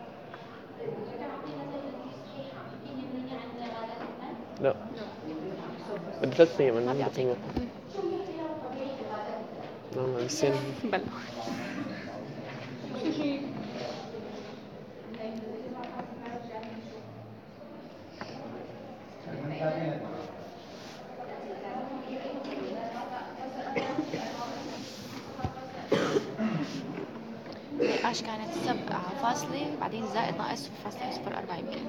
لا بدي 3 أيام أنا عندي قيمة. نعم نسينا. بلا أكسجين. اش كانت 7 بعدين زائد ناقص 0.04 يمكن.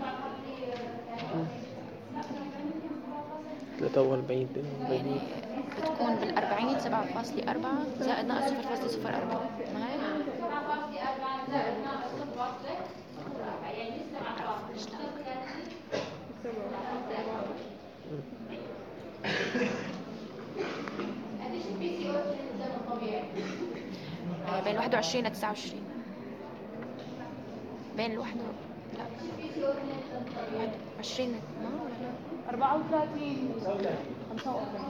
43 يعني بتكون بال40 7.4 زائد ناقص 0.04. ما هي؟ بين 21 و 29. بين الواحد لا 21 ما ولا 34 45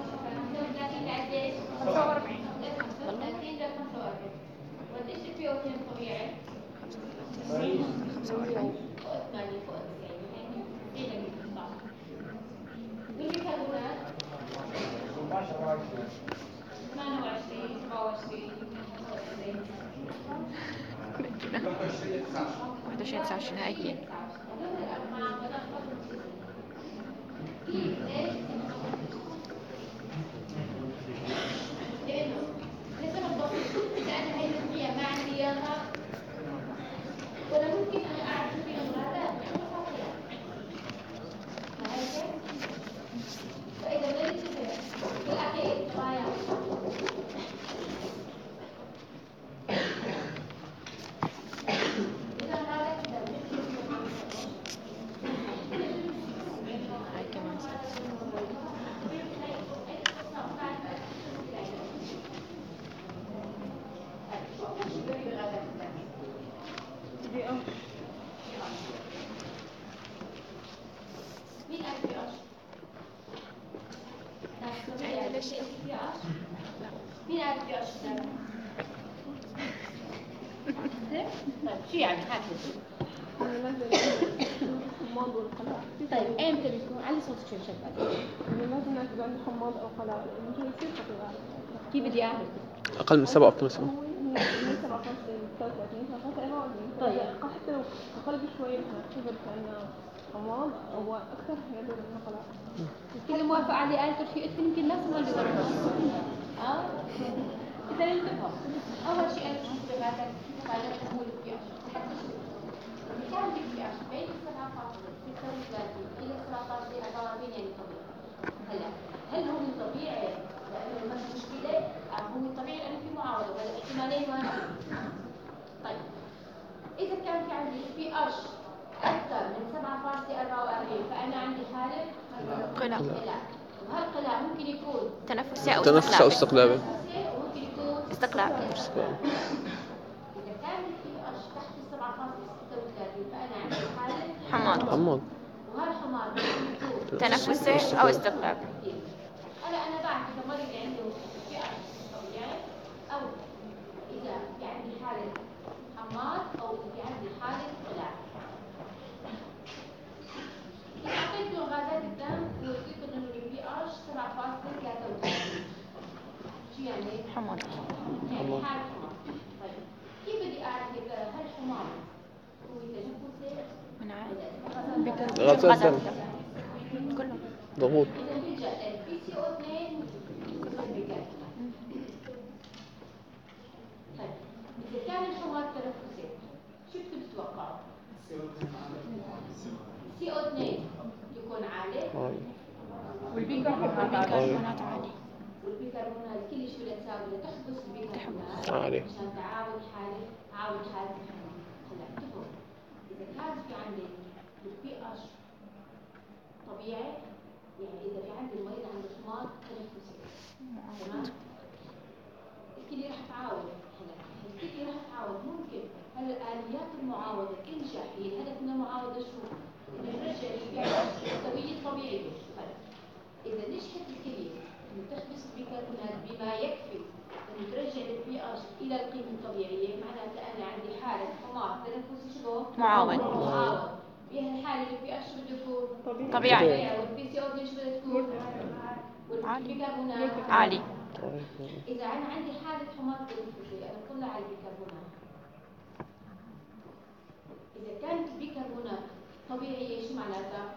والديش البي او 2 طبيعي 45 والبيكربونات 28 27 21 29 هاي اكيد. لأنه لسبب بسيط لأن هاي النسبية ما عندي إياها ولا ممكن أنا أعرف شو فيها مغادرات فإذا ما نتفق في الأخير غاية هاي كمان مين قال في أش؟ مين قال في أش؟ طيب شو يعني هاتي حماض والخلاء. طيب امتى بيكون علي صوتك شوي شغال يعني لازم يكون عنده حماض أو خلاء مش هيصير خطيئة. كيف بدي اعمل أقل من 7 أو 8. من 57 33 طيب حتى لو أقل بشوي نعتبر كأنه حماض أو أكثر يدور إنه خلاء. كل موافقة علي قالت شيء قلت يمكن الناس ما اللي إذا ننتبه أول شيء أنا شو بهذا هو البيئة حتى شو كان البيئة بين 7.36 إلى 17.44 يعني طبيعي هلا هل هو من طبيعي لأنه ما في مشكلة أو هو من طبيعي لأنه في معارضة ولا احتمالين واحد طيب إذا كان في عندي بي أش أكثر من 7.44 فأنا عندي حالة قلاع. وهالقلاع ممكن يكون تنفسي أو تنفس أو استقلابي. وممكن يكون استقلاب. إذا كان في أش تحت 7.36 فأنا عندي حالة حماض. وهالحماض ممكن يكون تنفسي أو استقلاب. أنا بعرف إذا مريض عنده في أش طبيعي أو إذا في عندي حالة حماض أو إذا في عندي حالة قلاع. إذا أعطيته غازات الدم وقلت له إنه البي أش 7.33 شو يعني؟ حماض. يعني حالة حماض. طيب كيف بدي أعرف إذا هالحماض هو تنفسي؟ من عارف. غازات الدم كله. ضغوط. إذا بيجي البي سي او 2 كله. طيب إذا كان الحماض تنفسي شو بتتوقعوا؟ سي او 2 يكون عالي والبيكربونات والبيكربونات عالي. والبيكربونات كل شيء بدها تساوي لتحبس البيكربونات عالي. عشان تعاود حالة الحماض. هلا انتبهوا إذا كان في عندي البي اش طبيعي يعني إذا في عندي المريض عنده حماض تنفسي تمام؟ الكلي راح تعاود هلا الكلي راح تعاود ممكن هلا الآليات المعاودة تنجح هي الهدف من المعاودة شو؟ إنه يرجع البي اش للسوية الطبيعية. إذا نجحت الكلية إنه تحبس البيكربونات بما يكفي إنه ترجع البي اش إلى القيمة الطبيعية معناتها أنا عندي حالة حالة حمار تنفسي شنو؟ معاون. معاون. بهالحالة اللي في أشرب بده طبيعي. والبي سي او ايش بدها تكون؟ عالي. والبيكربونات عالي. إذا أنا عندي حالة حمار تنفسي أنا بطلع على البيكربونات. إذا كانت البيكربونات طبيعية شو معناتها؟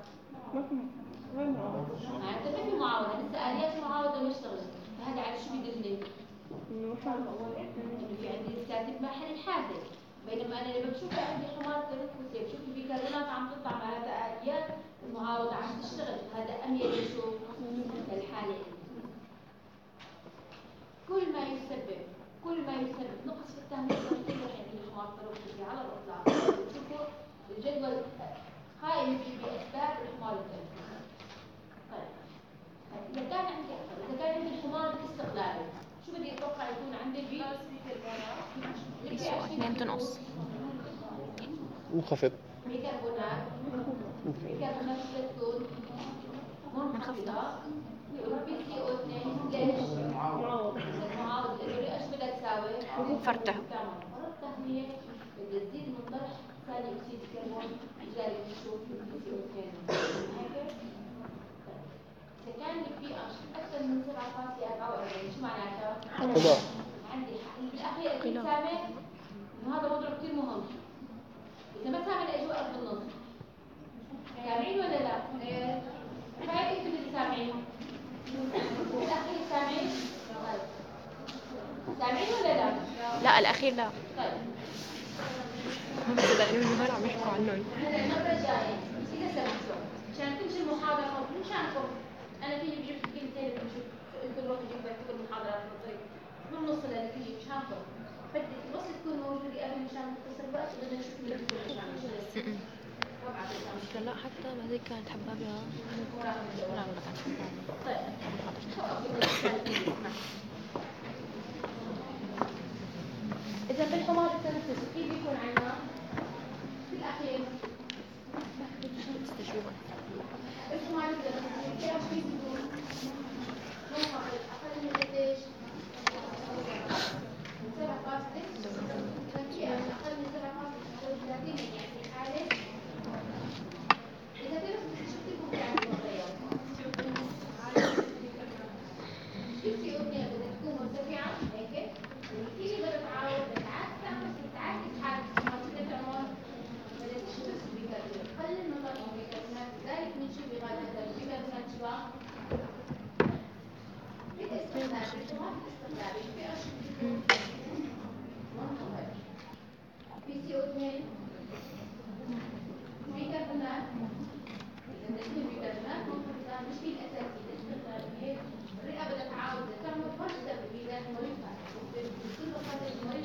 معناتها ما في معاونة، لسه آليات المعاونة ما اشتغلت، فهذا على شو بدلني؟ إنه في عندي لساتي بمرحلة الحادث، بينما أنا لما بشوف عندي حمار تنفسي بشوف البيكربونات عم تطلع معناتها آليات المعاونة عم تشتغل، هذا أميل لشو؟ للحالة. كل ما يسبب نقص في التهوية الصوتية رح يجي الحمار التنفسي على الإطلاق. شوفوا الجدول قائم بأسباب الحمار التنفسي. طيب إذا كان عندي الحمار الاستقلالي شو بدي أتوقع يكون عندي PCO 2 تنقص. منخفض. بيكربونات بدها تكون منخفضة. والبي سي او 2 ليش؟ معوض لأنه ايش بدها تساوي؟ فرته. التهوية بدها تزيد من طرح ثاني أكسيد الكربون لذلك نشوف البي سي او 2 هيك. إذا كان البي اتش أكثر من 7.44 شو معناتها؟ عندي بالأخير أكيد سامع إنه هذا موضوع كثير مهم. إذا ما سامع لإيش وقف بالنص؟ سامعين ولا لا؟ كيف أنتم سامعين؟ الأخير سامعين؟ طيب سامعين ولا لا؟ لا الأخير لا. طيب هم صدقني من هون عم يحكوا عنهم. هلا المرة الجاية إذا سمحتوا عشان تمشي المحاضرة مشانكم أنا فيني بجيب كلمتين بشوف أنتم روحوا جيبوا بكتبوا المحاضرة في الطريق بالنص اللي فيه مشانكم بدي بس تكون موجودة قبل مشان نختصر الوقت بدنا نشوف اللي بيكون مشان لا حتى ما زي كانت حبابها. لا ما كانت حبابها. طيب إذا بالحمار التنفسي كيف بيكون عندنا؟ في الأخير استجوبا. الحمار التنفسي كيف بيكون؟ منخفض أقل من قديش؟ من 7.6 أقل من 7.36 يعني في حالة إذا تنفسي شو بتكون يعني مغير؟ البي او 2 بدها تكون مرتفعة هيك والكيلو بدها تعاود بتعكس حالة الحمار بدها تعمل بدها تشتغل بيكربونات قلل من طرح البيكربونات لذلك بنشوف بغاية هذا البيكربونات شو بالاستخدام البي اتش منخفض بي سي او 2 بيكربونات إذا تكون بيكربونات منخفضة مش هي الأساسية الاستخدام هي الرئة بدها تعاود تعمل فرشة بإيدات المريض بكل بساطة المريض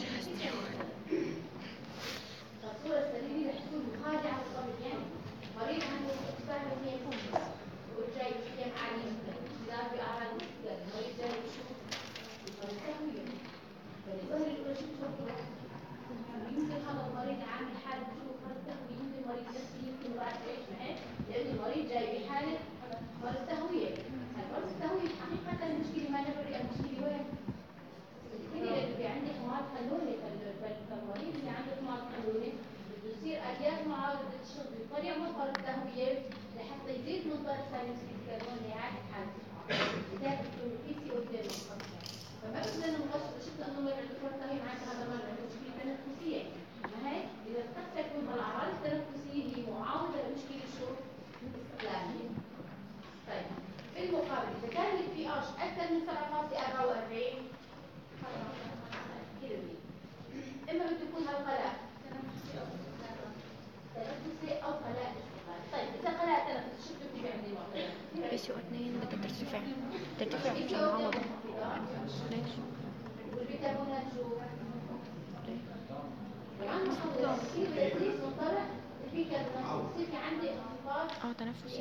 الصورة السليمة رح تكون مخادعة للطبيب يعني مريض عنده ارتفاع بالنفس والجاي بشكل عالي لا بأعراض مستقبل المريض جاي يشوف التهوية فالظهر الأولى شو تفكر يمكن هذا المريض عامل حالة شوف التهوية يمكن مريض نفسي يمكن بعد ايش معه لأن المريض جاي بحالة مرض تهوية مرض التهوية حقيقة المشكلة ما نبرئ المشكلة وين؟ اللي عندي حمار خلوني فالمريض اللي عنده حمار خلوني بده يصير اليات معاه بدها تشتغل بطريقه مضطر التهويه لحتى يزيد من طرح ثاني اكسيد الكربون لاعاده حالته لذلك بتكون البي سي او 2 منخفضه فما بدنا نغش شفت انه مريض عنده فرط تهويه معناتها هذا مريض عنده مشكله تنفسيه ما هيك اذا اختفت تكون الاعراض التنفسيه هي معاوده لمشكله شو؟ استقلاليه. طيب بالمقابل اذا كان البي اتش اكثر من 7.44 إما بده يكون هالقلاء تنفسي أو قلاء استقلالي. طيب إذا قلاء تنفسي شو بده يكون عندي معطيات؟ PCO 2 بدها ترتفع عشان نعوض. ليش؟ والفيتامينات شو؟ لأنه كثير لذيذ وطرح البيكربونات بصير في عندي انخفاض تنفسي.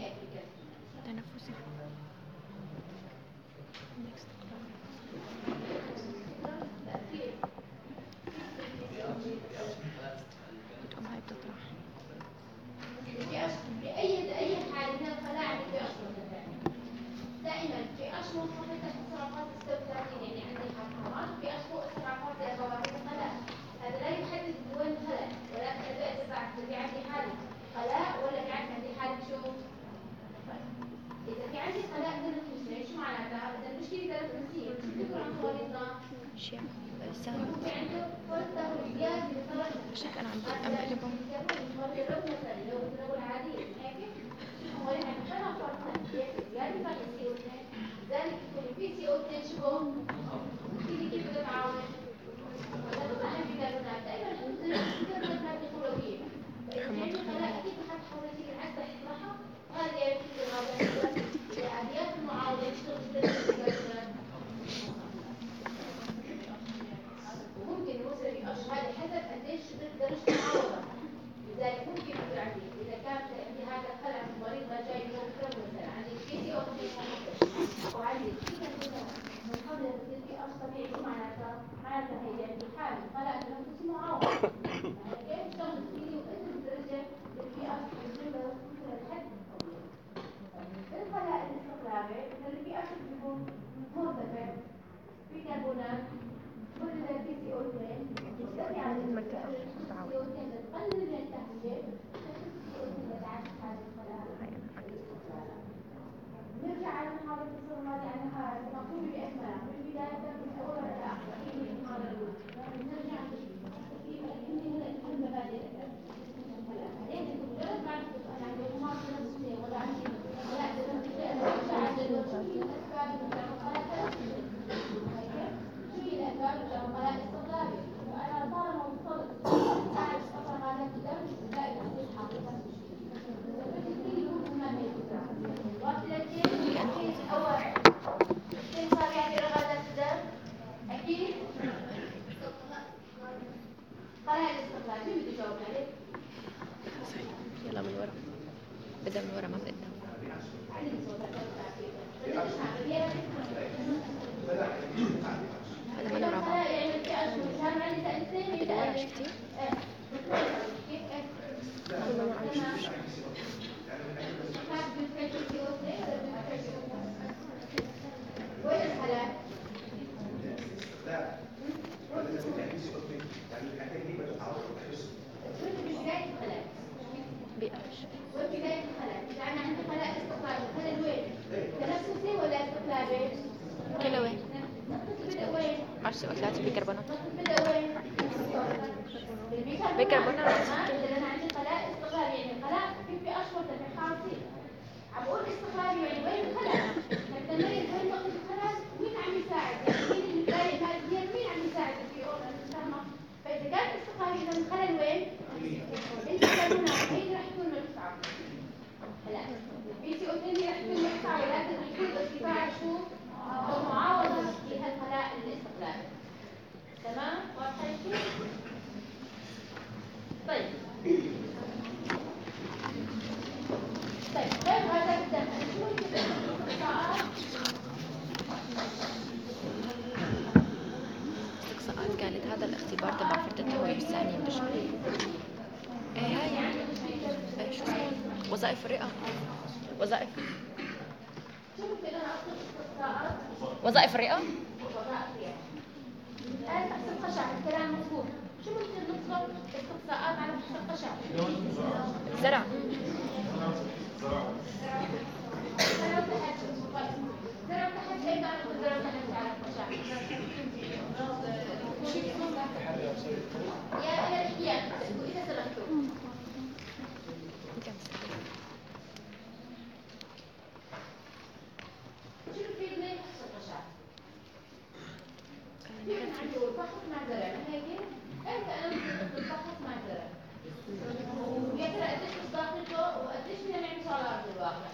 بتقوم هاي بتطرح. بأي حال من الخلايا عندي في أشهر دائما في أشهر منخفضة تحت 7.36 يعني عندي حرارة في أشهر فوق 7.44 خلايا هذا لا يحدد وين الخلايا ثاني مش هيك انا عم بقلبهم. ذلك يكون في CO2 شبه كيف بتتعاون ولا تطلع في كربونات دائما الكربونات الكلوية فلا أكيد حتحول شيء العكس الصحة هذه العاديات المعاودة تشتغل وممكن يوصل هذا حسب قديش درجة المعاودة لذلك ممكن يقول عندي إذا كان في هذا الخلع المريض ما جاي يوم مثلا عندي كيسي أو وعندي من قبل تصير في أشخاص طبيعي معناتها هي يعني حالة فلا أنه اسمه معاودة كيف تشتغل فيني وإنت الدرجة اللي في أشخاص جنبه الحد الخلاء الاستقلابي اللي في أشخاص بيكون مرتفع في كربونات كل في CO2 يستطيع على CO2 تقلل من التهجير نرجع على محاضرة الصورة الماضية عنها نقول بأسماء من بداية من أول إلى آخر نرجع في المبادئ بعدين مجرد ما أنا عندي ممارسة نفسية ولا عندي لا أرجع على الأسباب شو هي الأسباب الخلايا الاستقلابية وأنا طالما وصلت أعرف أصلا هذا الكلام لا يحدث حقيقة أكيد خلايا الاستقلال مين بده يجاوب عليه؟ يلا من ورا بدأ من ورا ما بقدر هذا من ورا بدي ورا شفتي؟ وين الخلايا؟ بيقرش وبداية الخلايا يعني عندي خلايا استقلابي الخلايا وين؟ تنفسي ولا استقلابي؟ كله وين؟ بدأ وين؟ 10 و3 بيكربونات بدأ وين؟ بيكربونات إذا أنا عندي خلايا استقلابي يعني خلايا في أشهر في حالتي عم بقول استقلابي يعني وين الخلايا؟ التمرين وين نقطة الخلايا مين عم يساعد؟ يعني مين اللي بداية هذه مين عم يساعد في فاهمة؟ فإذا كان استقلابي إذا الخلايا وين؟ انت كمان هي راح تكون مرتفعة هلا البي سي او 2 راح تكون مرتفعة ولكن يكون ارتفاع شو او معاوضة لهالخلايا الاستقلال تمام واضحة كيف؟ طيب غير هذا الدم شو ممكن استقصاءات قالت هذا الاختبار تبع فرد التهوية الثانية مش هاي شو اسمه وظائف الرئة وظائف الرئة الآن فحص القشع الكلام مفهوم شو ممكن نطلب استقصاءات على فحص القشع؟ زرع زرع تحت أي نوع من زرع تحت على القشع؟ يا الاحتياج إذا سلكتوا شو في من فحص القشع؟ يمكن عنده الفحص مع زرع هيك أنت أنا ممكن الفحص مع زرع ويا ترى قديش مصداقيته وقديش بدنا نعمل على أرض الواقع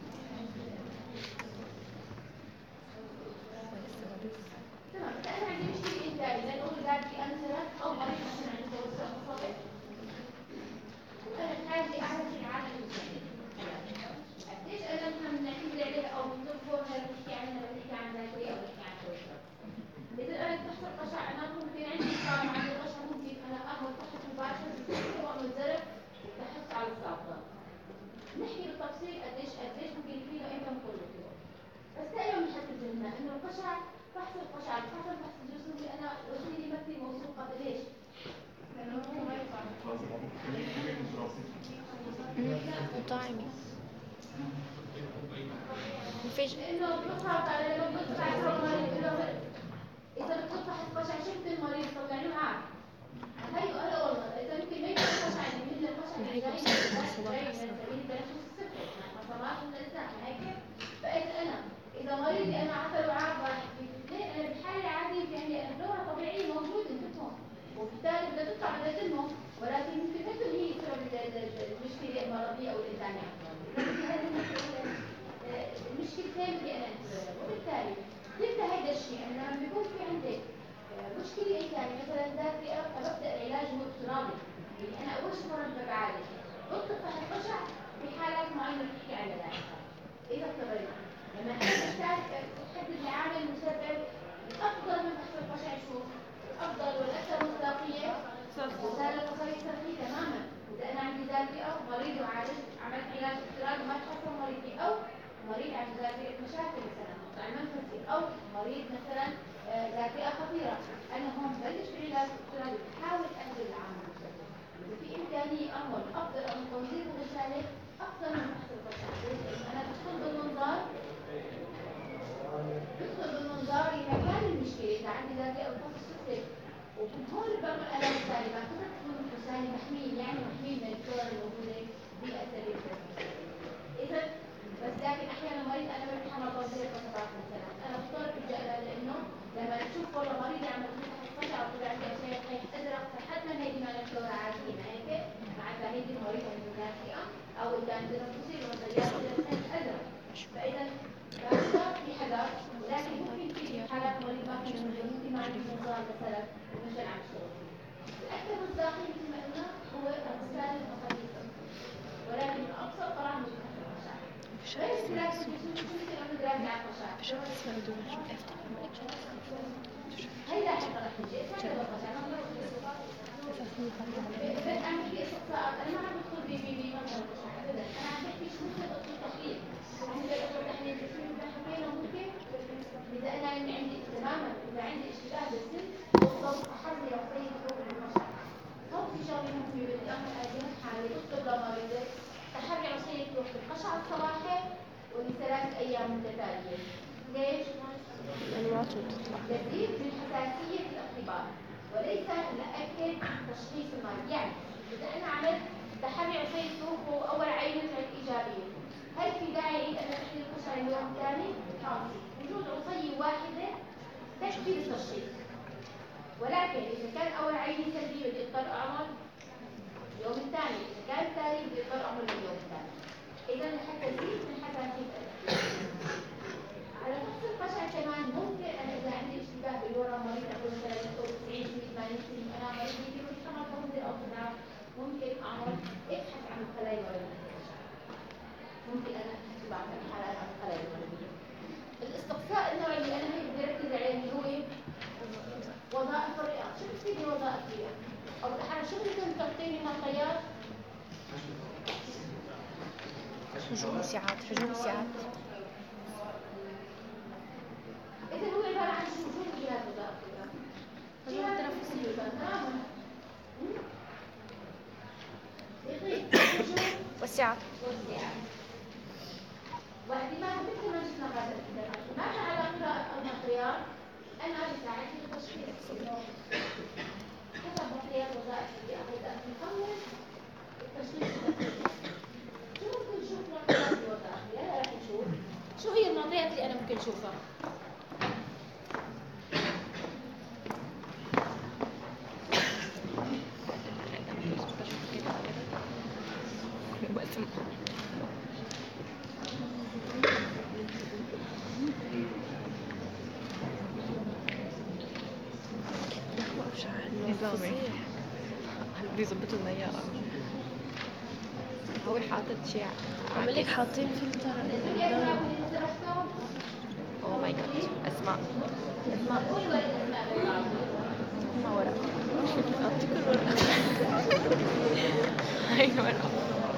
تمام بس أنا عندي مشكلة إنتاجية لأنه قاعد في أمثلة أو مريض مثلا عنده توسع مصابي وأنا حاجة أعرف عن المسلمين قديش أنا نحن بنعتمد عليها أو بنطبقها بنحكي عنها بنحكي عن ذاتية أو بنحكي عن توسع إذا أنا فحص القشع أنا ممكن عندي إصابة عند القشع ممكن أنا أعمل فحص مباشر وأعمل زرع بحث على الساقة نحكي بالتفصيل قديش ممكن يفيده إمتى ممكن يفيده بس دائما مش هتجننا إنه القشع فحص القشع حسب فحص الجسم أنا وسيلة مثلي موثوقة ليش؟ لأنه هو ما ينفع طعمي مفيش إنه بيخاف على لما بيطلع إذا بتطلع فحص قشع شو مريض مثلا ذاكره خطيره، انا هون ببلش بعلاج اضطراري بحاول اقلل العامل الجسدي. وفي امكانيه اعمل افضل او توظيف الرساله افضل من بحث البشر. انا بدخل بالمنظار اذا كان المشكله اذا عندي ذاكره او فقد سكري، وهون بعمل علاج ثاني ما كنت تكون الرساله محميين، يعني محميين من الدور الموجوده باساليب الرساله. اذا بس لكن احيانا مريض انا ما بتحمل توزيع الوصفات مثلا، انا بضطر الجا لانه لما نشوف والله مريض عمل فيه قطع او طلع عنده اشياء خيط ازرق، فحتما هيدي ما نفلورا عاديه هيك معناتها هيدي المريضه المنافئه او اذا عندنا تصير نظريات خيط ازرق، فاذا بختار في حذر. ولكن ممكن في حالات مريض ما في ممكن ما عنده منظار مثلا ومثلا عم يشتغل. الاكثر مصداقيه مثل ما قلنا هو الرسائل الخفيفه، ولكن الابسط طبعا مش هيدا حتى رح نجي انا في استقصاءات، انا ما عم بدخل بمنظر القشع ابدا، انا عم بحكي شو ممكن اصل تحليل، ممكن اصل تحليل بصير حكينا ممكن اذا انا عندي تماما اذا عندي اشتباه بالسن بالضبط احلل وقتين فوق القشع. هون في شغله مهمه بدي اعمل اجهزه حالي تطلب لمريضك تحري عصية روح بالقشعة الصباحي ولثلاث أيام متتالية. ليش؟ يزيد من حساسية الاختبار وليس لأكد تشخيص المرض. يعني إذا أنا عملت تحري عصية روح وأول عينة طلعت إيجابية، هل في داعي أعيد أن أحلل القشعة اليوم الثاني؟ وجود عصية واحدة تكفي للتشخيص. ولكن إذا كان أول عينة سلبية بدي أضطر أعمل اليوم الثاني، إذا كان الثاني بدي أضطر أعمل اليوم الثاني. إذا حتى تزيد من حساسية على نفس القشع كمان ممكن أنا إذا عندي اشتباه بالورا مريض أقول مثلا 90 80 أنا مريض يجي من 5 أو 7 ممكن أعمل ابحث عن الخلايا الورمية. ممكن أنا أبحث بعض الحالات عن الخلايا الورمية. الاستقصاء النوعي اللي أنا هيك بدي أركز عليه اللي هو وظائف الرئة. شو بتصير بوظائف الرئة؟ أو أنا شو بدكم تعطيني معطيات؟ حجوم ساعات إذا هو عبارة عن شو الجهاز الوظائفي؟ جهاز تنفسي تماما. والساعات واحتمال مثل ما شفنا هذا الكتاب ماذا على قراءة المعطيات؟ أنا بساعدني التشخيص. حسب معطيات وظائف اللي أخذها نقوم التشخيص الدقيق. شو ممكن نشوف معطيات الوظائف؟ يلا رح نشوف شو هي المعطيات اللي أنا ممكن أشوفها. بدي يظبطوا لنا اياها. هو حاطط شيء عملك حاطين فلتر اوه ماي جاد. اسماء قولي وين الأسماء ما ورق اعطيك الورقه. هاي ورق.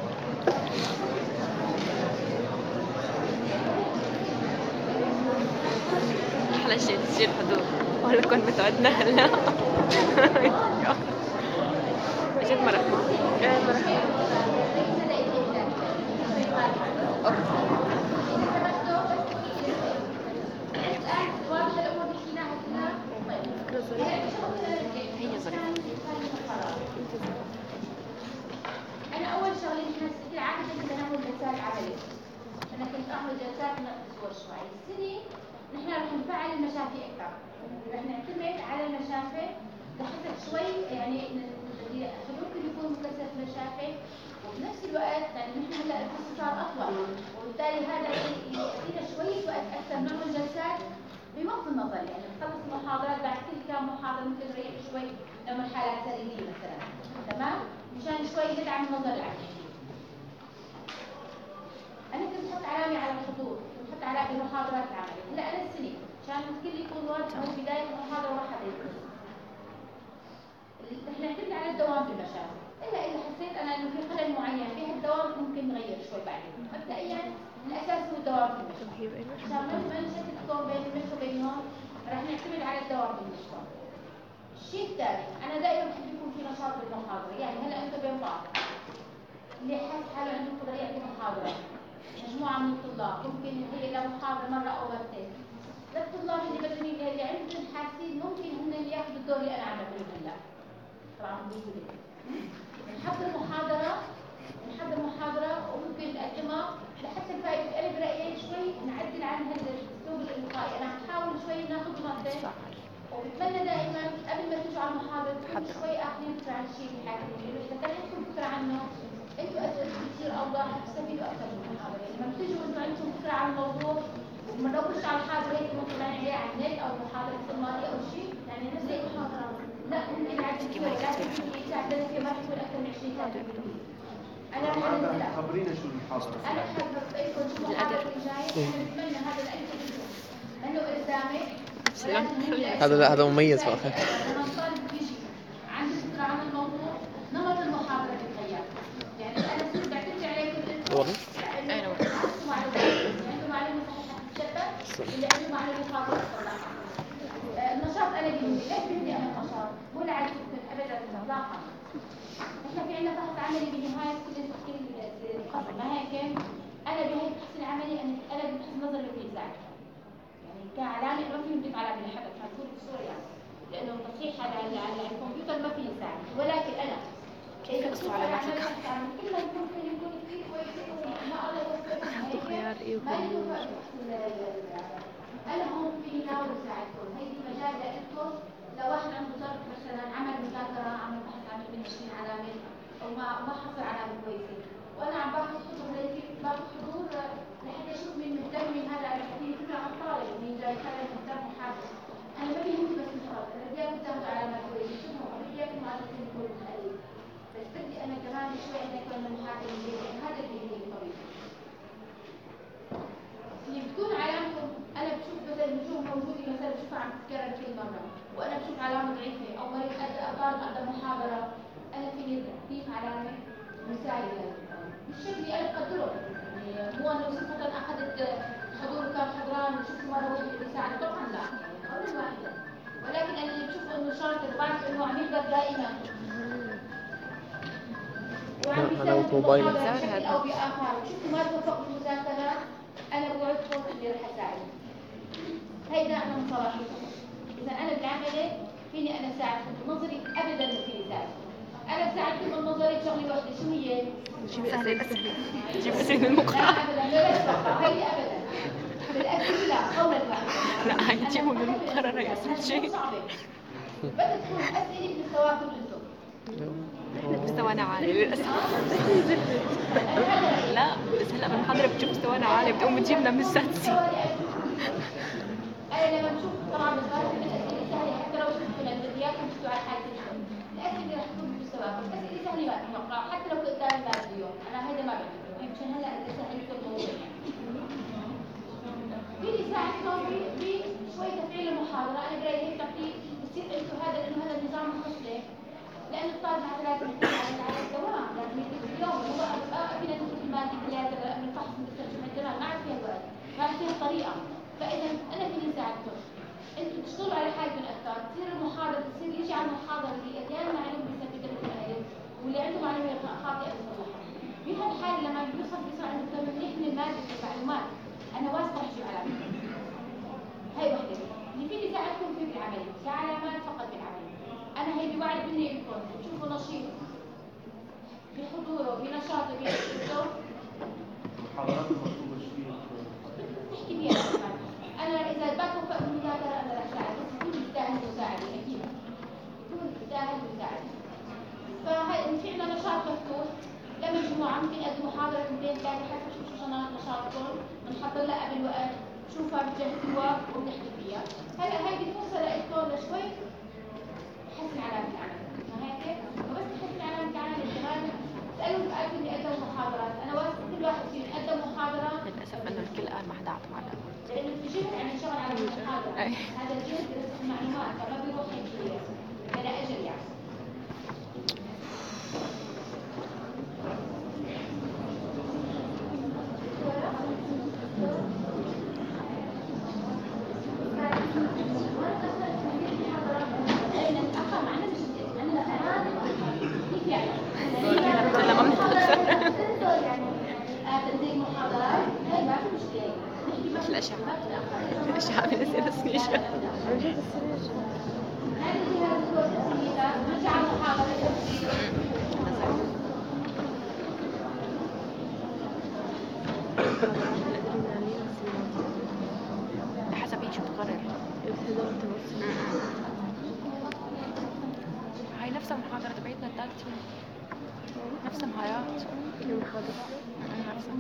احلى شيء تشيل حدود ولا كنت متعدنا هلا. اجت مرحبا. هي ظريفة. أنا أول شغلة نحن عادة تناول جلسات عملية. أنا كنت أعمل جلسات من أسبوع شوي. السنة نحن رح نفعل المشافي أكثر. رح نعتمد على المشافي لحسب شوي يعني ممكن يكون مكثف مشافي وبنفس الوقت يعني نحن هلا الفصل صار أطول وبالتالي هذا يعطينا شوية وقت أكثر نعمل جلسات بوقت النظر. يعني نخلص المحاضرات بعد كل كم محاضرة ممكن نريح شوي نعمل حالات سريرية مثلا. تمام؟ مشان شوي ندعم النظر العملي. أنا كنت أحط علامة على الحضور ونحط علامة المحاضرات العملية. هلا أنا السنة مشان الكل يكون واضح من بداية المحاضرة ما حدا يكون. رح نعتمد على الدوام في المشافي. إلا إذا حسيت أنا إنه في خلل معين في هالدوام ممكن نغير شوي بعدين. مبدئيا الأساس هو الدوام في المشافي. عشان ما نشتت الكون بين المشي وبينهم راح نعتمد على الدوام بالمشوار. الشيء الثاني انا دائما بحب يكون في نشاط بالمحاضره، يعني هلا انت بين بعض اللي حاسس حاله عنده قدره يعطي محاضره، مجموعه من الطلاب ممكن هي له محاضره مره او مرتين، للطلاب اللي بدهم اللي عندهم حاسين ممكن هم اللي ياخذوا الدور اللي انا عملته هلا. طبعا بيقول نحضر محاضره وممكن نقدمها لحتى الفائده. انا برايي شوي نعدل عن هذا الاسلوب الالقائي، انا بحاول شوي ناخذ مرتين، وبتمنى دائما قبل ما تيجوا على المحاضره تكونوا شوي اخذين فكره عن الشيء اللي حاكيين، لانه اذا كان عندكم فكره عنه انتوا اسئلتكم بتصير اوضح وتستفيدوا اكثر من المحاضره. يعني لما بتيجوا انتوا عندكم فكره عن الموضوع وما تدورش على الحاضره هيك مطلع عليها على النت او محاضره سماريه او شيء، يعني نفس المحاضره لا ممكن عادي كثير، لكن في تعدد في ما تكون اكثر من 20 30. انا خبرينا شو المحاضرة. انا حابه اقول شو المحاضره الجايه، انا بتمنى هذا الانتم انه قدامي هذا مميز في الاخر. لما الطالب بيجي عنده فكره عن الموضوع نمط المحاضره بيتغير، يعني انا صرت بعتمد عليكم انتم عنده معلومه صحيحه تتشبه اللي عنده معلومه خاطئه تصلحها. النشاط انا بيهمني، ليش بدي انا النشاط؟ مو لعب ابدا اطلاقا. احنا في عندنا بحث عملي بنهايه كل الفصل، ما هيك؟ انا بهي البحث العملي انا بحث نظري في يساعد، يعني كعلامه ما في نضيف علامه لحدا هتكون بصوره يعني، لانه تصحيح على الكمبيوتر ما في يساعد، ولكن انا كيف اصبح على كل ما يكون كثير كويس ما الله يوفقكم ما يكون انا هون في ناوي اساعدكم. هيدي مجال لكم لو واحد عنده ظرف مثلا عمل مذاكره عمل بحث عمل من 20 علامه او ما حصل علامه كويسه، وانا عم باخذ حضور هيك باخذ حضور لحتى اشوف مين مهتم من هذا على حكي فكره عن الطالب مين جاي فعلا مهتم وحابب. انا ما بيهمني بس المحاضره، انا بدي اياكم تاخذوا علامات كويسه، شوفوا بدي اياكم معدلين كل التقريب، بس بدي انا كمان شوي انا اكون من محاكم الليل، يعني هذا اللي بيهمني طريقي. اللي بتكون علامتهم انا بشوف مثلا النجوم موجوده مثلا بشوفها عم تتكرر كل مره، وانا بشوف علامه ضعيفه او مريض طالب قدم محاضره، انا فيني اضيف علامه مساعده بالشكل اللي انا بقدره، يعني مو انه صفه اخذت حضور كان حضران وشفت مره واحده بيساعد، طبعا لا يعني اول واحده، ولكن انا اللي بشوفه انه شاطر بعرف انه عم يقدر دائما وعم بيساعد المحاضره بشكل او باخر، وشفت ما توفق بالمذاكره انا بوعدكم اني رح اساعدكم. هيدا انا من صراحتي، اذا انا بالعملي فيني انا اساعدكم، نظري ابدا ما فيني اساعدكم، انا بساعدكم بالنظري بشغله وحده، شو هي؟ جيب اسئله المقرأة. لا ابدا بلاش بقى هيدي ابدا بالاسئله لا قولا واحدا لا هاي جيبوا من المقررة يا سيدي. صعبه بدها تكون اسئله بمستواكم انتم. مستوانا عالي للاسف. لا بس هلا بالمحاضرة بتشوف مستوانا عالي بتقوم بتجيبنا من السادسين. انا لما بشوف طبعا بتعرف ان الاسئله سهله حتى لو شفت من الفيديوهات بتشوفوا على حالة الاسئله رح تكون بمستواكم، الاسئله سهله ما تتوقع حتى لو كنت قاعد بعد اليوم، انا هيدا ما بعمله مشان هلا سهلت الموضوع يعني. فيني ساعدكم بشوي تفعيل المحاضره، انا برايي هيك تعطيه بصير انتم هذا انه هذا النظام مخصص لأن الطالب حتى لازم يكون على الدوام، لازم يكون اليوم هو فينا ندخل في المادة ثلاثة من الفحص من الترجمة الجمال ما عاد فيها وقت، ما عاد فيها طريقة، فإذا أنا فيني أساعدكم، أنتم تشتغلوا على حالكم أكثر، تصير المحاضرة تصير يجي على المحاضرة اللي أديان معلومة بيثبت مثل الألف، واللي عنده معلومة خاطئة بيصلحها. بهالحالة لما بيوصل بيصير عنده تمرين من المادة في المعلومات، أنا واثقة رح أجيب علامات. هاي وحدة اللي فيني أساعدكم فيه بالعمل، كعلامات فقط بالعمل. أنا هي بوعد مني لكم تشوفوا نشيط بحضوره بنشاطه بنشاطه. المحاضرات المطلوبة شو تحكي فيها أنا إذا بتوفق بالمذاكرة أنا رح أساعد، بس يكون يستاهل مساعدة أكيد. يكون يستاهل مساعدة. فهي في عندنا نشاط مفتوح لمجموعة ممكن أقدم محاضرة 2 3 حسب شو نشاطكم، بنحضر لها قبل وقت، شوفها بتجهزوها وبنحكي فيها. هلا هيدي فرصة لإلكم لشوي حسن علامة العمل، ما هيك؟ وبس تحسن علامة العمل كمان تسألوا سؤال اللي قدموا محاضرات، أنا واثقة كل واحد فيهم قدم محاضرة. للاسف انه الكل قال ما حدا عطى معلومات. لأنه في جهد عم يشتغل على المحاضرة، هذا الجهد برسخ المعلومات فما بيروح هيك بلا أجل يعني. هاي نفس المحاضرة تبعتنا الثالثة، نفس مهارات المحاضرة، نفسها.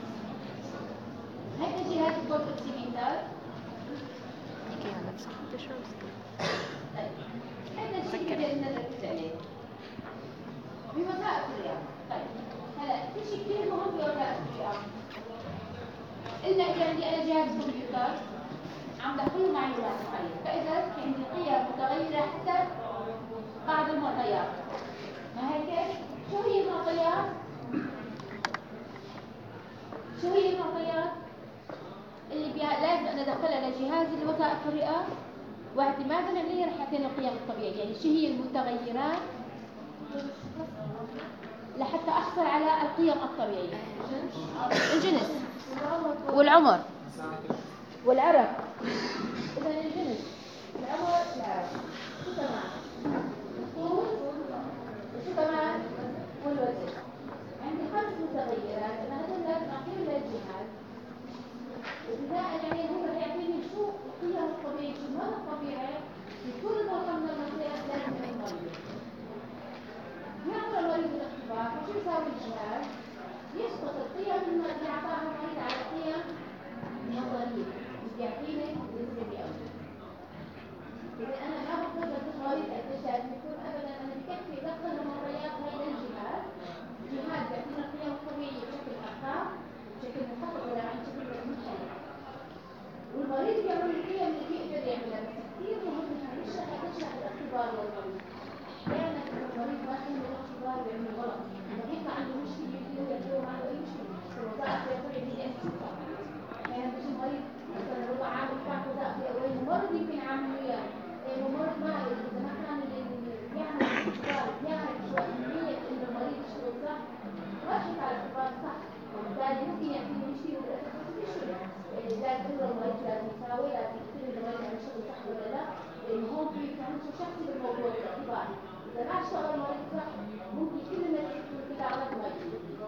هاي تجهيزات الكود اوكسيميتر. هيك نفسها. طيب هذا الشيء اللي نركز عليه بوظائف الرياضة. طيب هلا في شيء كثير مهم بوظائف الرياضة. إلا إذا عندي أنا جهاز كمبيوتر عم دخله معلومات معينة، فإذا في عندي قيم متغيرة حسب بعض المعطيات. ما هيك؟ شو هي المعطيات؟ شو هي المعطيات اللي لازم أنا أدخلها لجهازي لوظائف الرئة؟ واعتمادا عليها رح يعطينا القيم الطبيعية. يعني شو هي المتغيرات لحتى أحصل على القيم الطبيعية؟ الجنس والعمر والعرق. إذا الجنس العمر العرق شو كمان؟ الطول وشو كمان؟ والوزن. عندي 5 متغيرات أنا هذول لازم أعطيهم للجهاز، وبناء عليه هو رح يعطيني شو القيم الطبيعية، شو المدى الطبيعي لكل نقطة من المنطقة لازم المريض. يعمل المريض الاختبار، وشو يساوي الجهاز؟ يسقط القيم اللي أعطاها المريض على قيم نظرية، يعطيني نسبة مئوية. إذا أنا ما بقدر المريض أكتشف يكون أبدا أنا بكفي دخل المعطيات هاي للجهاز، الجهاز يعطينا القيم الطبيعية بشكل أرقام، بشكل محقق ولا عن شكل محلل. والمريض يعمل القيم اللي بيقدر يعملها، بس كثير مهم نشرح الاختبار للمريض. أحيانا المريض ما يعمل الاختبار ويعمل غلط، بيطلع عنده مشكلة يجي يعملوا ما عنده أي مشكلة، الوظائف يعتبر بدي أسوقها. أحيانا بيجي المريض مثلا هو عامل بعض وظائف أول مرض يمكن عامله إياه، الممرض ما إذا ما كان يعمل اختبار يعرف شو أهمية إنه المريض يشتغل صح، راح يطلع الاختبار صح، وبالتالي ممكن يعطيني مشكلة وللأسف مشكلة. لذلك كل المريض لازم يساوي، لازم يكتب المريض عن شغل صح ولا لا، لأنه هون في تعنصر شخصي بالموضوع الاختبار. إذا ما اشتغل المريض صح ممكن كل الناس يكتبوا كده على المريض.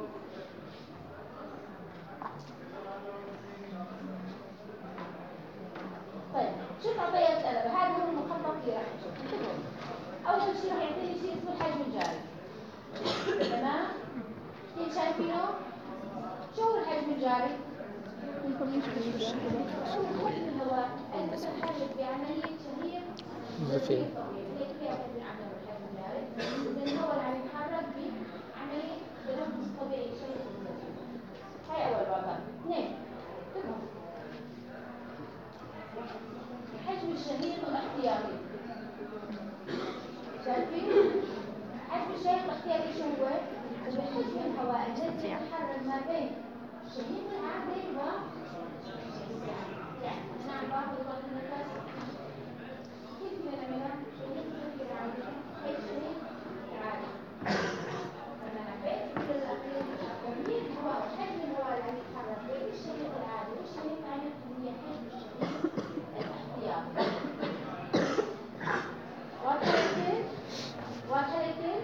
طيب شو معطيات الألبة؟ هذا هو المخطط اللي راح نشوفه. أول شيء راح يعطيني شيء اسمه الحجم الجاري. تمام؟ كيف شايفينه؟ شو هو الحجم الجاري؟ الهواء المتحرك بعملية شهيق زفير. هيك فيها العمل الحجم الجاري. إذا الهواء اللي عم يتحرك بعملية تنفس طبيعي شهيق زفير. هاي أول بعضها. 2 حجم الشهيق الاختياري. شايفين؟ حجم الشهيق الاختياري شو هو؟ هو حجم الهواء الذي يتحرك ما بين الشهيق العادي و يعني أنا عم باخذ ضغط النفس. كيف بدنا نعملها؟ الشهيق العادي، هي الشهيق العادي. أنا عبيت كل الأخير كمية الهواء وحجم الهواء اللي عم يتحرك بين الشهيق العادي والشهيق العادي هي حجم الشهيق الاختياري. واضحة؟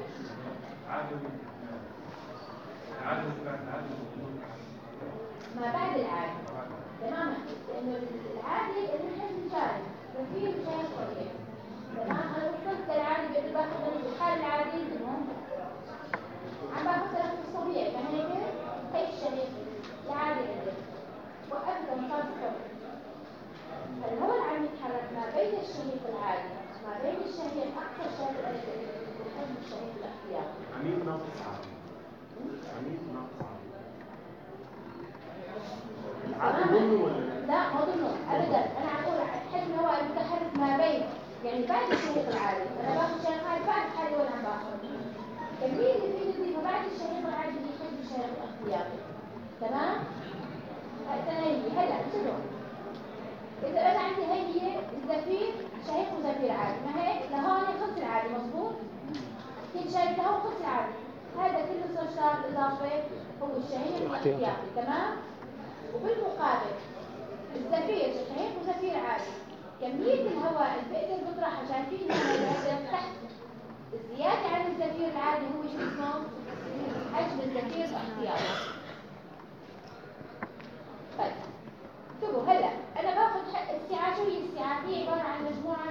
ما بعد العادي تماما، لأنه العادي الحجم الجاري وفيه مشاهد طبيعي. تمام؟ أنا وصلت للعادي بقدر باخذ الحال العادي منهم عم باخذ تنفس طبيعي، ما هيك؟ هي الشهيق العادي عندك وقفت مصاب الصبر. الهواء اللي عم يتحرك ما بين الشهيق العادي ما بين الشهيق أكثر شهيق الحجم الشهيق الاختياري. عميل ناقص عادي. عميل ناقص عادي. العادي ضمنه ولا لا؟ لا ما ضمنه أبدا. أنا عم أقول حجم الهواء المتحرك ما بين يعني بعد الشهيق العادي. أنا باخذ شهيق عادي بعد حالي وأنا عم باخذ كمية اللي فيه نضيفها بعد الشهيق العادي اللي حجم الشهيق الاختياري. تمام؟ هلا شوفوا إذا أنا عندي هي الزفير شهيق وزفير عادي، ما هيك؟ لهون خلص العادي مظبوط؟ كيف شايف لهون خلص العادي، هذا كله صار إضافة هو الشهيق الاختياري. تمام؟ وبالمقابل الزفير شهيق وزفير عادي، كمية الهواء اللي بقدر بطرحها شايفين هذا تحت الزيادة عن الزفير العادي هو شو اسمه؟ حجم الزفير الاختياري. طيب شوفوا هلا أنا باخذ السعة. شو هي السعة؟ هي عبارة عن مجموعة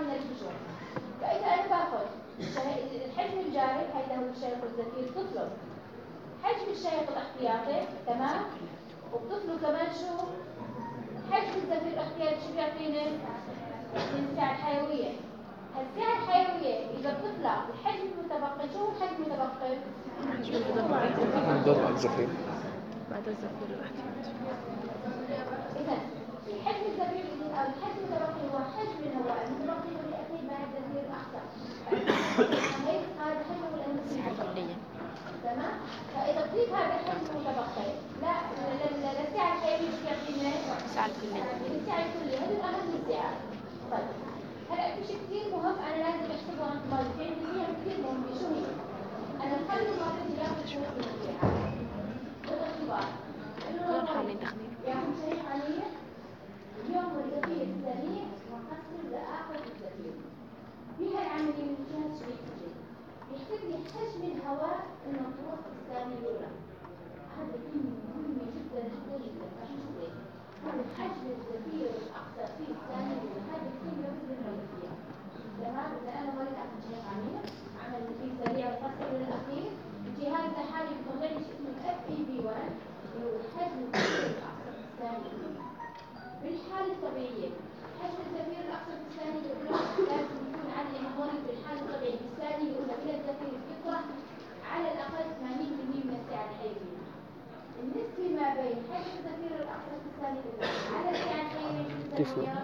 له الشهيق والزفير تطلب حجم الشهيق الاحتياطي، تمام؟ وبتطلب كمان شو؟ حجم الزفير الاحتياطي شو بيعطينا؟ السعة الحيوية. السعة الحيوية إذا بتطلع الحجم المتبقي، شو هو الحجم المتبقي؟ الدور على الزفير. بعد الزفير الاحتياطي. إذا الحجم الزفير أو الحجم المتبقي هو حجم الهواء المتبقي والرئتين مع الزفير الأقصى. هذا حجم السعة الكلية. تمام؟ فإذا تضيف هذا الحجم المتبقي لا للسعة الحيوية شو يعطينا؟ السعة الكلية. السعة الكلية هذه أهم السعات. طيب هلا في شيء كثير مهم أنا لازم أحسبه عند طالبين فيها كثير مهم شو هي؟ أنا بخلي الطالب ياخذ شو من السعات. بالاختبار. كلهم حاملين تخمين. ياخذ شيء عالية. اليوم الزفير السريع مقسم لآخر الزفير. بها العملية من جهة شو يحسب؟ يحسب لي حجم الهواء المطروح في الثانية الأولى. هذا كلمة مهمة جدا جدا جدا. هذا حجم الزفير الأقصى في الثانية الأولى. هذه الكلمة لازم فيها. تمام؟ إذا أنا مريض عن شيء عملية عمل زفير سريع وقصر للأخير. جهاز تحاليل بتطلع لي شيء اسمه FEV1 اللي هو حجم الزفير الأقصى في الثانية الأولى. بالحالة الطبيعية حجم الزفير الأقصى في الثانية الأولى لازم يكون عندي مريض بالحالة الطبيعية في الثانية الأولى إلى الزفير يطرح على الأقل 80% من السعة الحيوية. النسبة ما بين حجم الزفير الأقصى في الثانية الأولى على السعة الحيوية في الثانية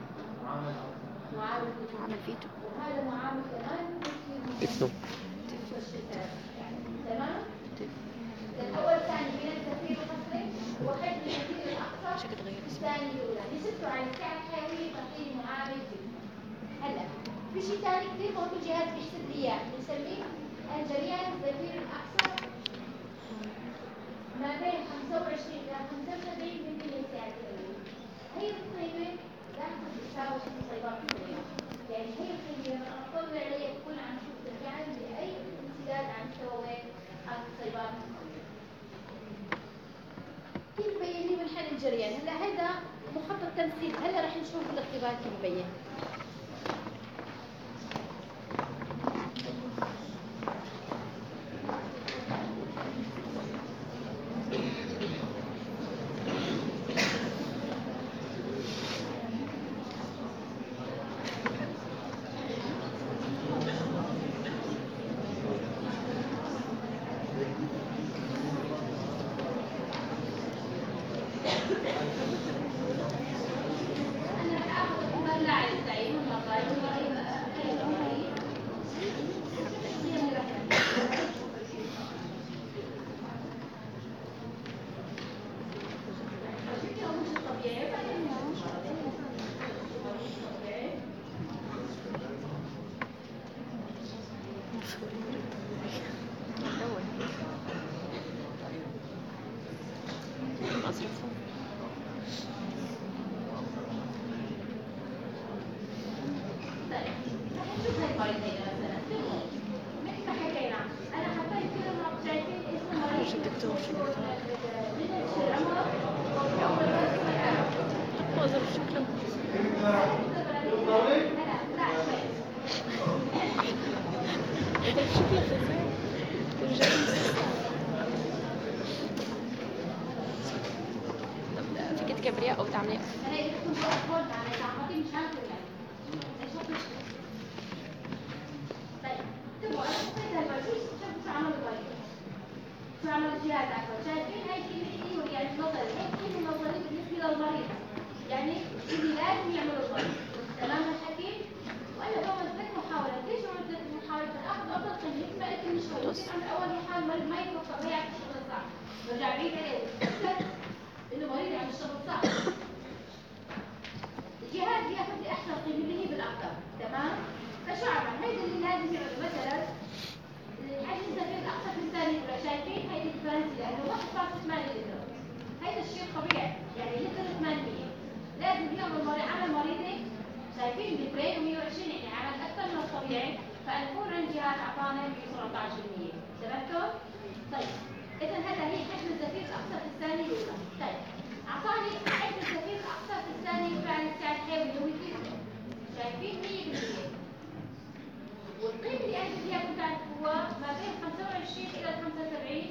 معامل فيتو. وهذا معامل كمان تفنو. تمام؟ الأول ثاني بين الزفير القصري وحجم الزفير الأقصى الثاني الأولى نسبته على السعة الحيوية تعطيني معامل فيتو. هلا في شيء ثاني كثير مهم الجهاز بيحسب لي اياه بنسميه الجريان الزفير الأقصى ما بين 25 إلى 75% من السعة الحيوية. هي القيمة لاحظوا بتساوي الصيبات الصغيرة. يعني هي القيمة لما أطلع عليها تكون عم تشوف ترجعني لأي امتداد عن مستوى الصيبات الصغيرة. كيف بيبين لي من حل الجريان؟ هلا هذا مخطط تمثيل، هلا رح نشوف الاختبار كيف بيبين. فكرة كبرياء أو تعملية شو عمل الجهاز أكبر؟ شايفين هاي كلمة يعني نظري، هاي كلمة نظري بالنسبة للمريض، يعني اللي لازم يعمل الضغط، تمام الحكي؟ وأنا بعمل 3 محاولات، ليش بعمل 3 محاولات؟ آخذ أفضل قيمة، ما أكل شوي، بس أعمل أول محاولة المريض ما يتوقع ما يعرف الشغل صح، برجع بعيد عليه وأتأكد إنه مريض يعمل الشغل صح. الجهاز ياخذ لي أحسن قيمة اللي هي بالأقدار، تمام؟ فشو عمل؟ هيدا اللي لازم يعمل مثلا الحجم الزفير الأقصى في الثانية الأولى، شايفين هيدي الفرنسي لأنه 1.8 لتر. هيدا الشيء طبيعي، يعني لتر 800 لازم يعمل عمل مريضي، شايفين ببرين 120 يعني عمل أكثر من الطبيعي، فنكون عند جهاز أعطانا ب 17%. تمام؟ طيب، إذا هذا هي حجم الزفير الأقصى في الثانية الأولى. طيب، أعطاني حجم الزفير الأقصى في الثانية الأولى عن السعة الحيوية اللي هو كيلو. شايفين 100%. والقيمة اللي أنا بديها كنت هو ما بين 23 إلى 75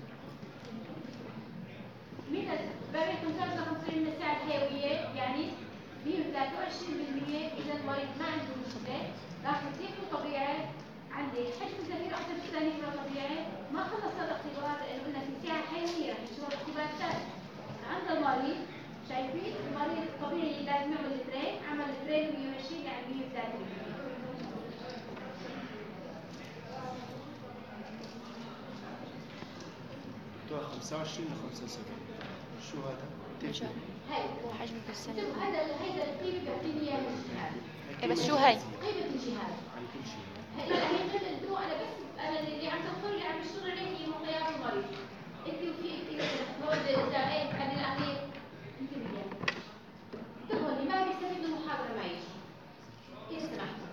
من ما بين 55 من الساعة الحيوية، يعني فيه 23%. إذا المريض ما عنده مشكلة، راح يديله طبيعي. عندي حجم الزفير أكثر ثاني من طبيعي، ما خلص الاختبار لأنه قلنا في الساعة الحيوية راح يشوف اختبار ثاني. عند المريض شايفين المريض الطبيعي لازم يعمل الترين، عمل الترين 120 يعني 130. دكتورة 25 ل 75 شو هذا؟ مش هاي حجم في السنة. شوف هذا القيمة بيعطيني إياها الجهاز. إيه بس شو هاي؟ قيمة الجهاز. عن كل شيء. هلا هي انتوا انا اللي عم تدخل اللي عم بشتغل عليه هي معطيات المريض. انت وفي هو الزعيم كان الاخير انت وياه. تقول لي ما بيستفيد من المحاضرة معي. اذا سمحت.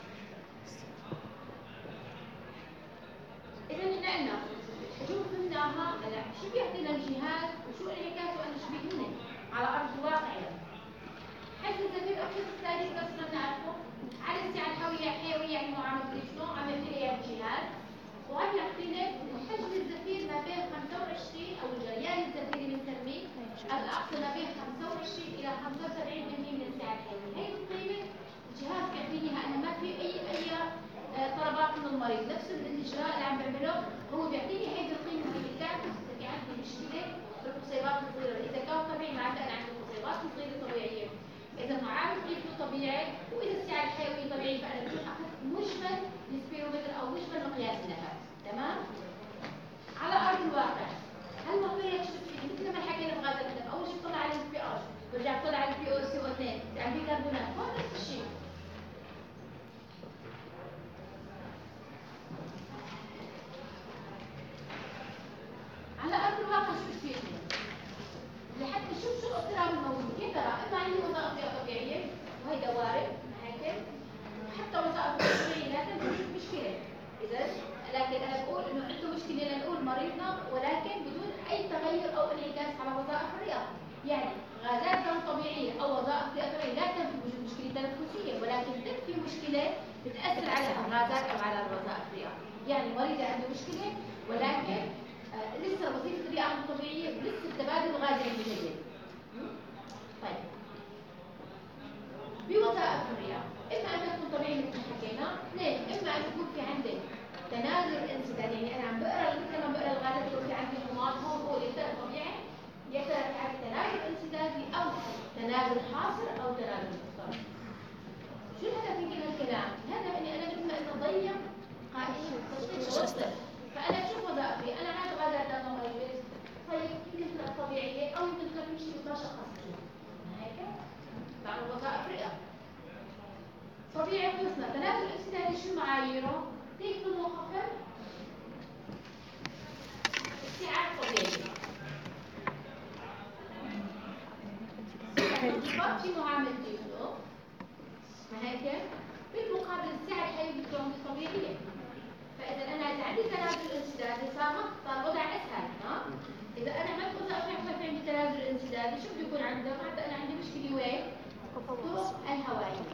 اذا احنا قلنا شو فهمناها هلا شو بيعطينا الجهاز وشو انعكاسه انا شو بيهمني على ارض الواقع. حجم الزفير اكثر الثاني بس نعرفه على الساعة الحيوية يعني هو عامل شلون عامل فيه الجهاز، وهذا يعطينا حجم الزفير ما بين 25 او الجريان الزفيري بنسميه الاقصى ما بين 25 الى 75% من الساعة الحيوية. هي القيمة الجهاز بيعطيني اياها انا، ما في اي طلبات من المريض، نفس الاجراء اللي عم بعمله هو بيعطيني هي القيمة اللي بتعكس اذا في عندي مشكلة بالقصيبات الصغيرة، اذا كان طبيعي معناتها انا عندي قصيبات صغيرة طبيعية، إذا معامل قيمته طبيعي، وإذا السعر الحيوي طبيعي فأنا بكون أخذت مجمل السبيرومتر أو مجمل مقياس لها، تمام؟ على أرض الواقع، هل مقياس مثل ما حكينا بغاز الهدف، أول شيء طلع على البي ار، ورجع طلع على البي او سي او 2، يعني بيكربونات، هو نفس الشيء. على أرض الواقع شو بتفيدني؟ لحتى نشوف شو الاضطراب الموجود. يا ترى اما عندي وظائف طبيعيه وهي دوارب هيك، حتى وظائف طبيعيه لا تنتج مشكله. اذا لكن انا بقول انه عنده مشكله لنقول مريضنا، ولكن بدون اي تغير او انعكاس على وظائف الرئه. يعني غازات دم طبيعيه او وظائف رئه طبيعيه لا تنتج مشكله تنفسيه، ولكن تكفي مشكله بتاثر على الغازات او على وظائف الرئه. يعني مريض عنده مشكله ولكن لسه وظيفة الرئة طبيعية ولسه التبادل الغازي عنده جيد. طيب بوظائف الرئة إما أن تكون طبيعية مثل ما حكينا، اثنين إما أن يكون في عندك تنازل انسداد، يعني أنا عم بقرا مثل ما بقرا الغازات يكون في عندي حماض هون هو يا ترى طبيعي يا ترى في عندي تنازل انسدادي أو تنازل حاصر أو تنازل مضطرب. شو الهدف من كل الكلام؟ الهدف إني أنا مثل ما إنه ضيق قائمة التشخيص. فأنا أشوف وظائفي، أنا عندي غازات دم غير، طيب يمكن تكون طبيعية أو يمكن تكون مشكلة ما شخصتها. هيك؟ بعمل وظائف رئة. طبيعي خلصنا، تنازل انسدادي شو معاييره؟ ضيق منخفض، استيعاب طبيعي. انخفاض في معامل ديفلو، ما هيك؟ بالمقابل السعر الحيوي بتكون طبيعية. فإذا أنا إذا عندي تنازل انسدادي صار الوضع أسهل، ها؟ إذا أنا عندي وظائف في عندي تنازل انسدادي شو بده يكون عندك؟ حتى أنا عندي مشكلة وين؟ الطرق الهوائية.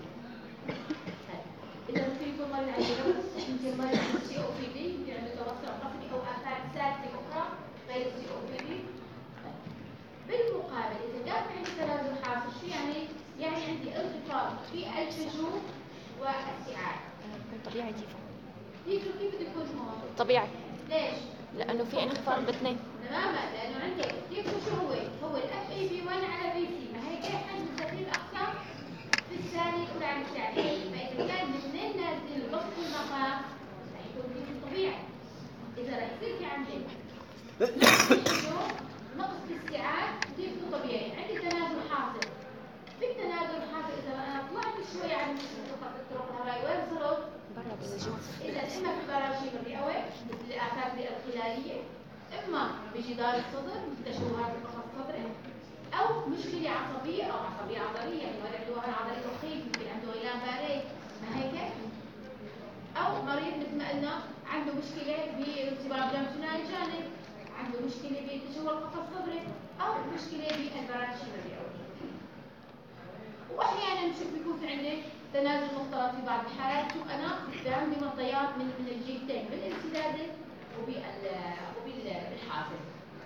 إذا ممكن يكون مريض عنده نقص، يمكن مريض عنده سي أو بي دي، يمكن عنده توسع قصري أو آثار سادسة أخرى غير السي أو بي دي. بالمقابل إذا كان في عندي تنازل حاصل شو يعني؟ يعني عندي انخفاض في الفجور والسعال. طبيعي ديفو. ديفو كيف بده يكون هون؟ طبيعي. ليش؟ لأنه في انخفاض باثنين. تماما، لأنه عندك ديفو شو هو؟ هو الاف اي بي 1 على بي سي، ما هي كيف حجم الزفير أقصى في الثانية الأولى عن الثانية. فإذا كان الاثنين نازلين بنص المقام رح يكون ديفو طبيعي. إذا رح يصير في عندك نقص بالسعال ديفو طبيعي، عندي تنازل حاصل. بالتنازل الحاصل إذا أنا طلعت شوي عن الطرق الهوائية وين صرت؟ برا بالجوف. إذا إما في براجيم الرئوي مثل الآثار الرئة الخلالية، إما بجدار الصدر مثل تشوهات القفص الصدري، أو مشكلة عصبية أو عصبية عضلية، يعني مريض عنده وهن عضلي رخيص، يمكن عنده غيلان باري، ما هيك؟ أو مريض مثل ما قلنا عنده مشكلة بانصباب جنب ثنائي الجانب، عنده مشكلة بتشوه القفص الصدري، أو مشكلة بالبراجيم الرئوي. واحيانا نشوف بيكون في عندي تنازل مختلط في بعض الحالات. شوف انا عندي مطيات من الجهتين بالانسداد وبالحاصل.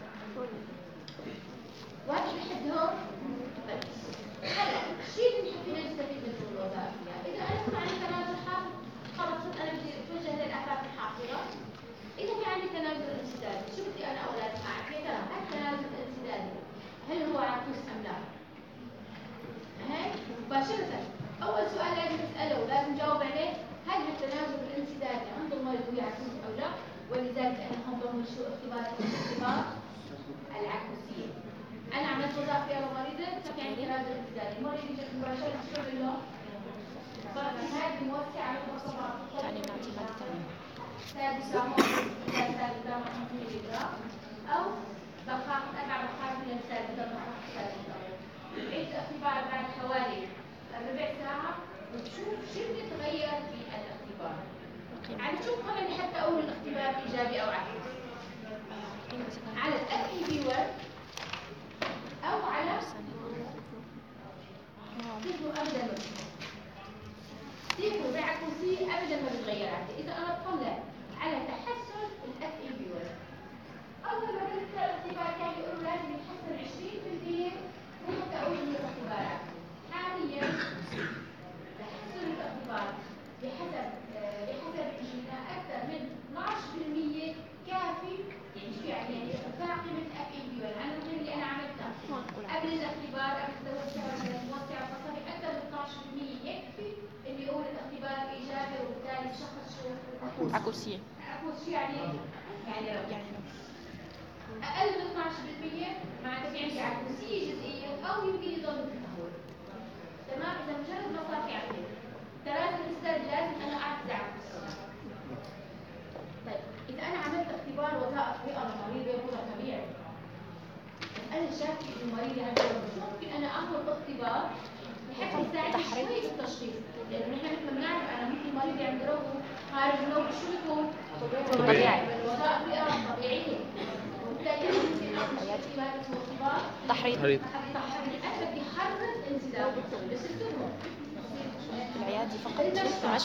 واحد لحد هون. طيب هلا الشيء اللي فينا نستفيد منه الوظائف فيها، اذا انا كنت عندي تنازل حاصل خلص انا بدي اتوجه للاهداف الحاصله. اذا في عندي تنازل انسدادي، شو بدي انا اولاد اعرف يا ترى هل التنازل الانسدادي هل هو عكوس ام لا؟ هيك مباشره اول سؤال لازم اساله ولازم نجاوب عليه، هل التنازل الانسدادي عند المريض هو عكوس او لا؟ ولذلك انا هم ضمن شو اختبار العكوسيه. انا عملت وظائف على مريضه ففي عندي تنازل انسدادي، المريض يجي مباشره شو له؟ هذه موسعه على القصبات تعليمات مادة ثانية. سادسة ممكن سادسة 50 ملي جرام أو بخاخ أربع بخاخ من السادسة بخاخ السادسة. عيد الاختبار بعد حوالي ربع ساعة وتشوف شو اللي تغير في الاختبار. عم تشوف قبل حتى أول الاختبار إيجابي أو عكس. على الأكيبيور أو على تيجوا أبدا تيجوا بعكسي أبدا ما بتغير عندي. إذا أنا بطلع على تحسن الأكيبيور، أول ما بدأت الاختبار كان يقولوا لازم يتحسن 20% وحتى أول من الاختبارات. حاليا تحسن الاختبار بحسب إجينا أكثر من 12% كافي. يعني شو يعني باقي من الأكيبيور عن الغير اللي أنا عملته قبل الاختبار قبل التوسع الموسع القصبي أكثر من 12% يكفي اللي يقول الاختبار إيجابي وبالتالي الشخص شو عكوسية. عكوس يعني أقل من 12% معناته في عندي عكوسية جزئية أو يمكن يضل بالتهور. تمام؟ إذا مجرد ما صار في عندي تنازل انسداد لازم أنا أعكس عكوسية. طيب إذا أنا عملت اختبار وظائف رئة لمريض يقول طبيعي، أنا شاكك إن المريض عنده شو ممكن أنا أعمل اختبار بحيث يساعدني شوي بالتشخيص، لأنه نحن مثل ما بنعرف أنا ممكن المريض عنده روحه خارج النوم شو بيكون؟ طبيعي. الوظائف رئة طبيعية. وبالتالي أنا ممكن أعمل اختبار اسمه اختبار تحريض. أنا بدي حرز انسداد بس الدكتور العيادي فقط المشفى.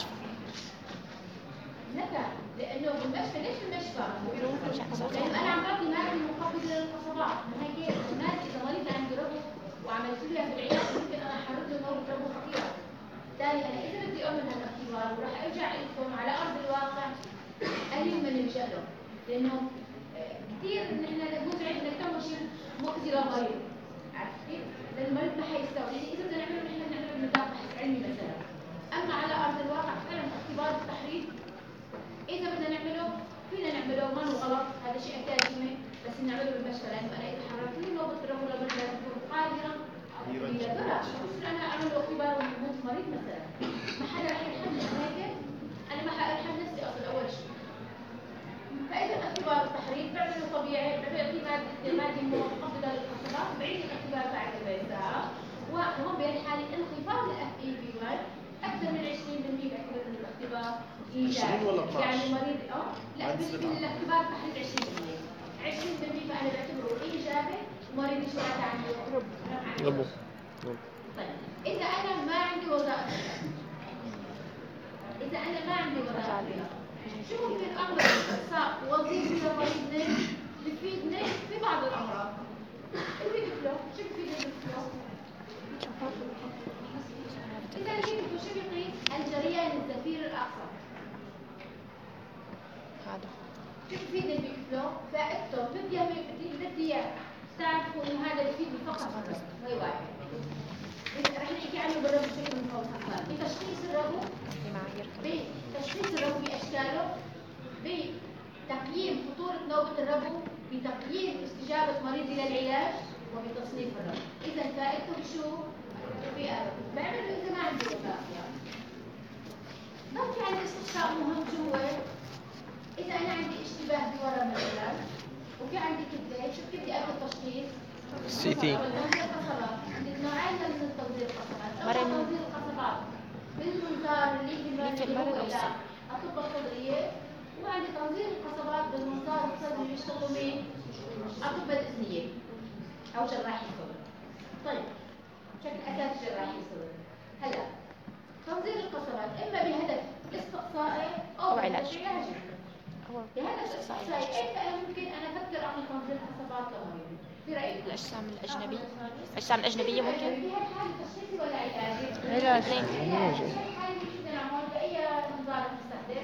لا لانه بالمشفى ليش بالمشفى؟ لانه انا عم بعطي ماده مقبضه للقصبات، من هيك الماده اذا مريض عنده ربو وعملت لها في العياده ممكن انا احرك له نوبه ربو خطيره. بالتالي انا اذا بدي اعمل هالاختبار وراح ارجع لكم على ارض الواقع قليل ما نلجا له، لانه كثير نحن مزعج انك تعمل شيء مؤذي للمريض، عرفت كيف؟ لان المريض ما حيستوعب، يعني اذا بدنا نعمله نحن بنعمله بنطاق بحث علمي مثلا، اما على ارض الواقع فعلا اختبار التحريض اذا بدنا نعمله فينا نعمله ما هو غلط، هذا شيء اكاديمي بس نعمله بالمشفى، لانه انا اذا حركت لي نوبه الربو لازم تكون قادره الى درجه بصير انا اعمل له اختبار وموت مريض مثلا، ما حدا رح يرحمني هيك، انا ما حارحم نفسي اصلا اول شيء. فاذا اختبار التحريض بعمله طبيعي، بعطي ماده مقبضه للقصبات، بعيد الاختبار بعد ربع ساعه، وهون بهالحاله انخفاض الاف اي بي 1 اكثر من 20% بعتبر انه الاختبار ايجابي. يعني المريض لا الاختبار تحت 20% فانا بعتبره ايجابي ومريض شو عنده ربو. طيب اذا انا ما عندي وظائف، شو ممكن اعمل استقصاء وظيفي لمريضنا بفيدني في بعض الامراض؟ البيبي فلو شو بفيد البيبي فلو؟ إذا البيبي فلو شو بيقيس؟ الجريان الزفير الأقصى. هذا شو بفيد البيبي فلو؟ فائدته بدي تعرفوا إنه هذا يفيد فقط هي واحد. رح نحكي عنه بالربو بشكل مفصل. بتشخيص الربو، بتشخيص الربو بأشكاله، بتقييم خطورة نوبة الربو، بتقييم استجابة مريض إلى العلاج، وبتصنيف الربو. إذا فائدته بشو؟ بعمله إذا ما عندي وظائف. ضل في عندي استقصاء مهم شو هو؟ إذا أنا عندي اشتباه بورم مثلا، وفي عندي كبدة، شو بدي أكل تشخيص؟ سي تي. تنظير القصبات، عندي نوعين من تنظير القصبات، تنظير القصبات بالمنظار اللي في المريض إلى الطب الصدرية، وعندي تنظير القصبات بالمنظار الصدري اللي يشتغلوا مين؟ الأطباء الإذنية أو جراحي الصدر. طيب بشكل أساسي جراحي الصدر. هلا تنظير القصبات إما بهدف استقصائي أو علاجي. هو في هذا الاستقصاء فأنا ممكن أنا أفكر أعمل تنظيم حسابات لمريض. في رأيك؟ الأجسام الأجنبية، الأجسام الأجنبية ممكن في هالحالة تشخيصي ولا علاجي؟ الاثنين. في هالحالة شو بدنا نعمل؟ بأي نظام نستخدم؟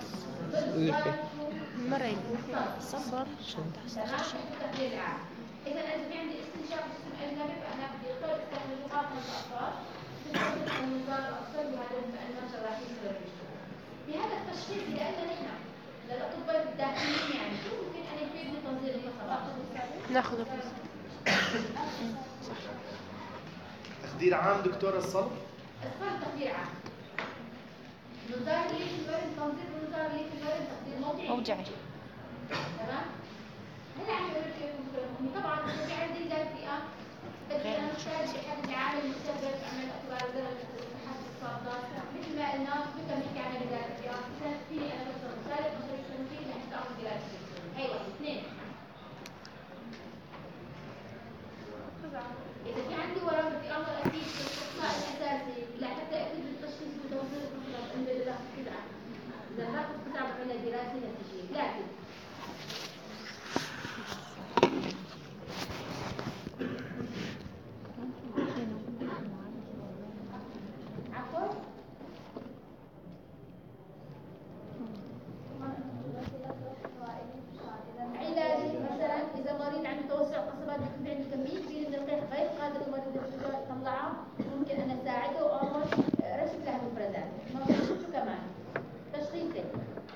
مرة صبر عشان تستخدم. إذا أنا في عندي استنشاق جسم أجنبي فأنا بدي أختار استخدم لغات من الأطفال تستخدم نظام الأطفال وهذا المؤنث راح يصير بهذا التشخيص لأن نحن للأطباء الداخليين يعني شو ممكن أنا يفيدني تنظيم القصبات؟ ناخذ الفلوس. تخدير عام دكتورة الصلب؟ الصلب تخدير عام. نظام اللي في الورد تنظيم نظام اللي في الورد تخدير موضعي. موجعي. تمام؟ هلا عم يقول لك طبعا في عندي ذات فئة بدي أنا أحتاج أحد العامل المستقبل أعمل أطوار درجة تحدي الصادات مثل ما قلنا مثل ما نحكي عن ذات الفئة مثلا فيني أنا بس مثال مصاري سنتين لحتى أعمل دراسة. هي واحد اثنين. إذا في عندي ورقة بدي أعمل أكيد الاستقصاء الأساسي لحتى أكيد التشخيص بتوصيل القصة عند باخذ قطعة. إذا باخذ قطعة بعمل دراسة نتيجية لكن علاج مثلا اذا مريض عنده توسع قصبات بيكون عنده كميه كبيره من القيح غير قادر المريض يطلعها ممكن انا اساعده واعمل رشد له مفردات ممكن شو كمان تشخيصي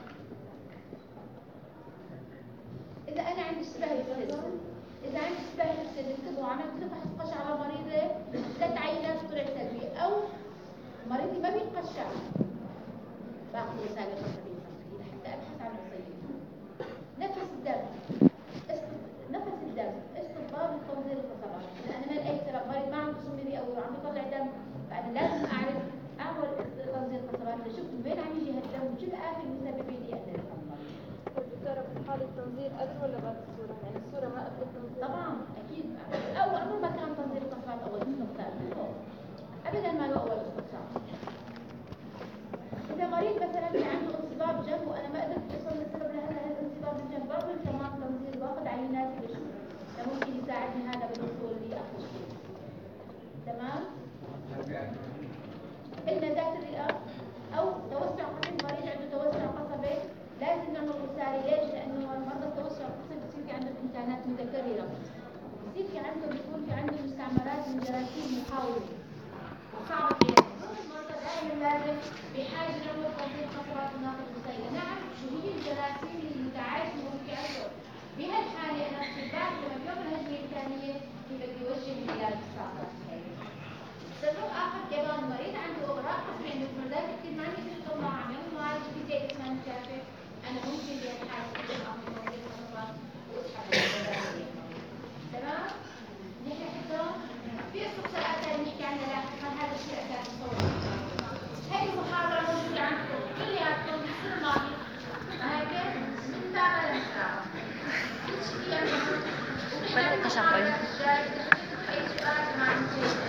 اذا انا عندي اشتباه بالسد اذا عندي اشتباه بالسد انتبهوا عملت له فحص قش على مريضي 3 عينات طلع سلبي او مريضي ما بيتقشع باخذ وسائل التطبيق حتى ابحث عن العصيبه نفس الدم استطباب لتنظير القصبات لان انا لاي سبب مريض ما عنده سم رئوي وعم يطلع دم فانا لازم اعرف اعمل تنظير القصبات لشوف من وين عم يجي هالدم وشو الاخر مسببين لي انا المريض. دكتورة في حالة التنظير قبل ولا بعد الصورة؟ يعني الصورة ما قبل التنظير؟ طبعا اكيد اول ما كان تنظير القصبات اول استقصاء ابدا ما له اول استقصاء. اذا مريض مثلا عنده انصباب جنب وانا ما قدرت اوصل للسبب لهذا الانصباب الجنب باخذ كمان تنظير باخذ عينات بشوف ممكن يساعدني هذا بالوصول للتشخيص. تمام؟ قلنا ذات الرئه او توسع قصبي مريض عنده توسع قصبي لازم نعمل وساري ليش؟ لانه مرضى التوسع القصبي بصير في عنده امتحانات متكرره بصير في عنده بيكون في عنده مستعمرات من جراثيم محاوله صعبه كثير. دائما لازم بحاجه نعمل تنظيم قصبات وناخذ وسيله نعرف شو هي الجراثيم المتعايشه ممكن عنده. بهالحاله انا في البعض لما بيوم الهجمه الثانيه في بدي اوجه علاج الصعبات. سبب اخر كمان المريض عنده اوراق قصبي عنده مردات كثير ما نقدر نطلع عم يعمل معالجه في زي اسمها كافيه انا ممكن بهالحاله اعمل تنظيم قصبات واسحب الجراثيم. تمام؟ نحن حتى في استقصاءات ثانيه نحكي عنها لاحقا هذا الشيء اساسي صور. هاي المحاضره موجوده عندكم كلياتكم بالسنه الماضيه هيك من ساعه لساعه. بدأت تشغل. اي سؤال ما عندي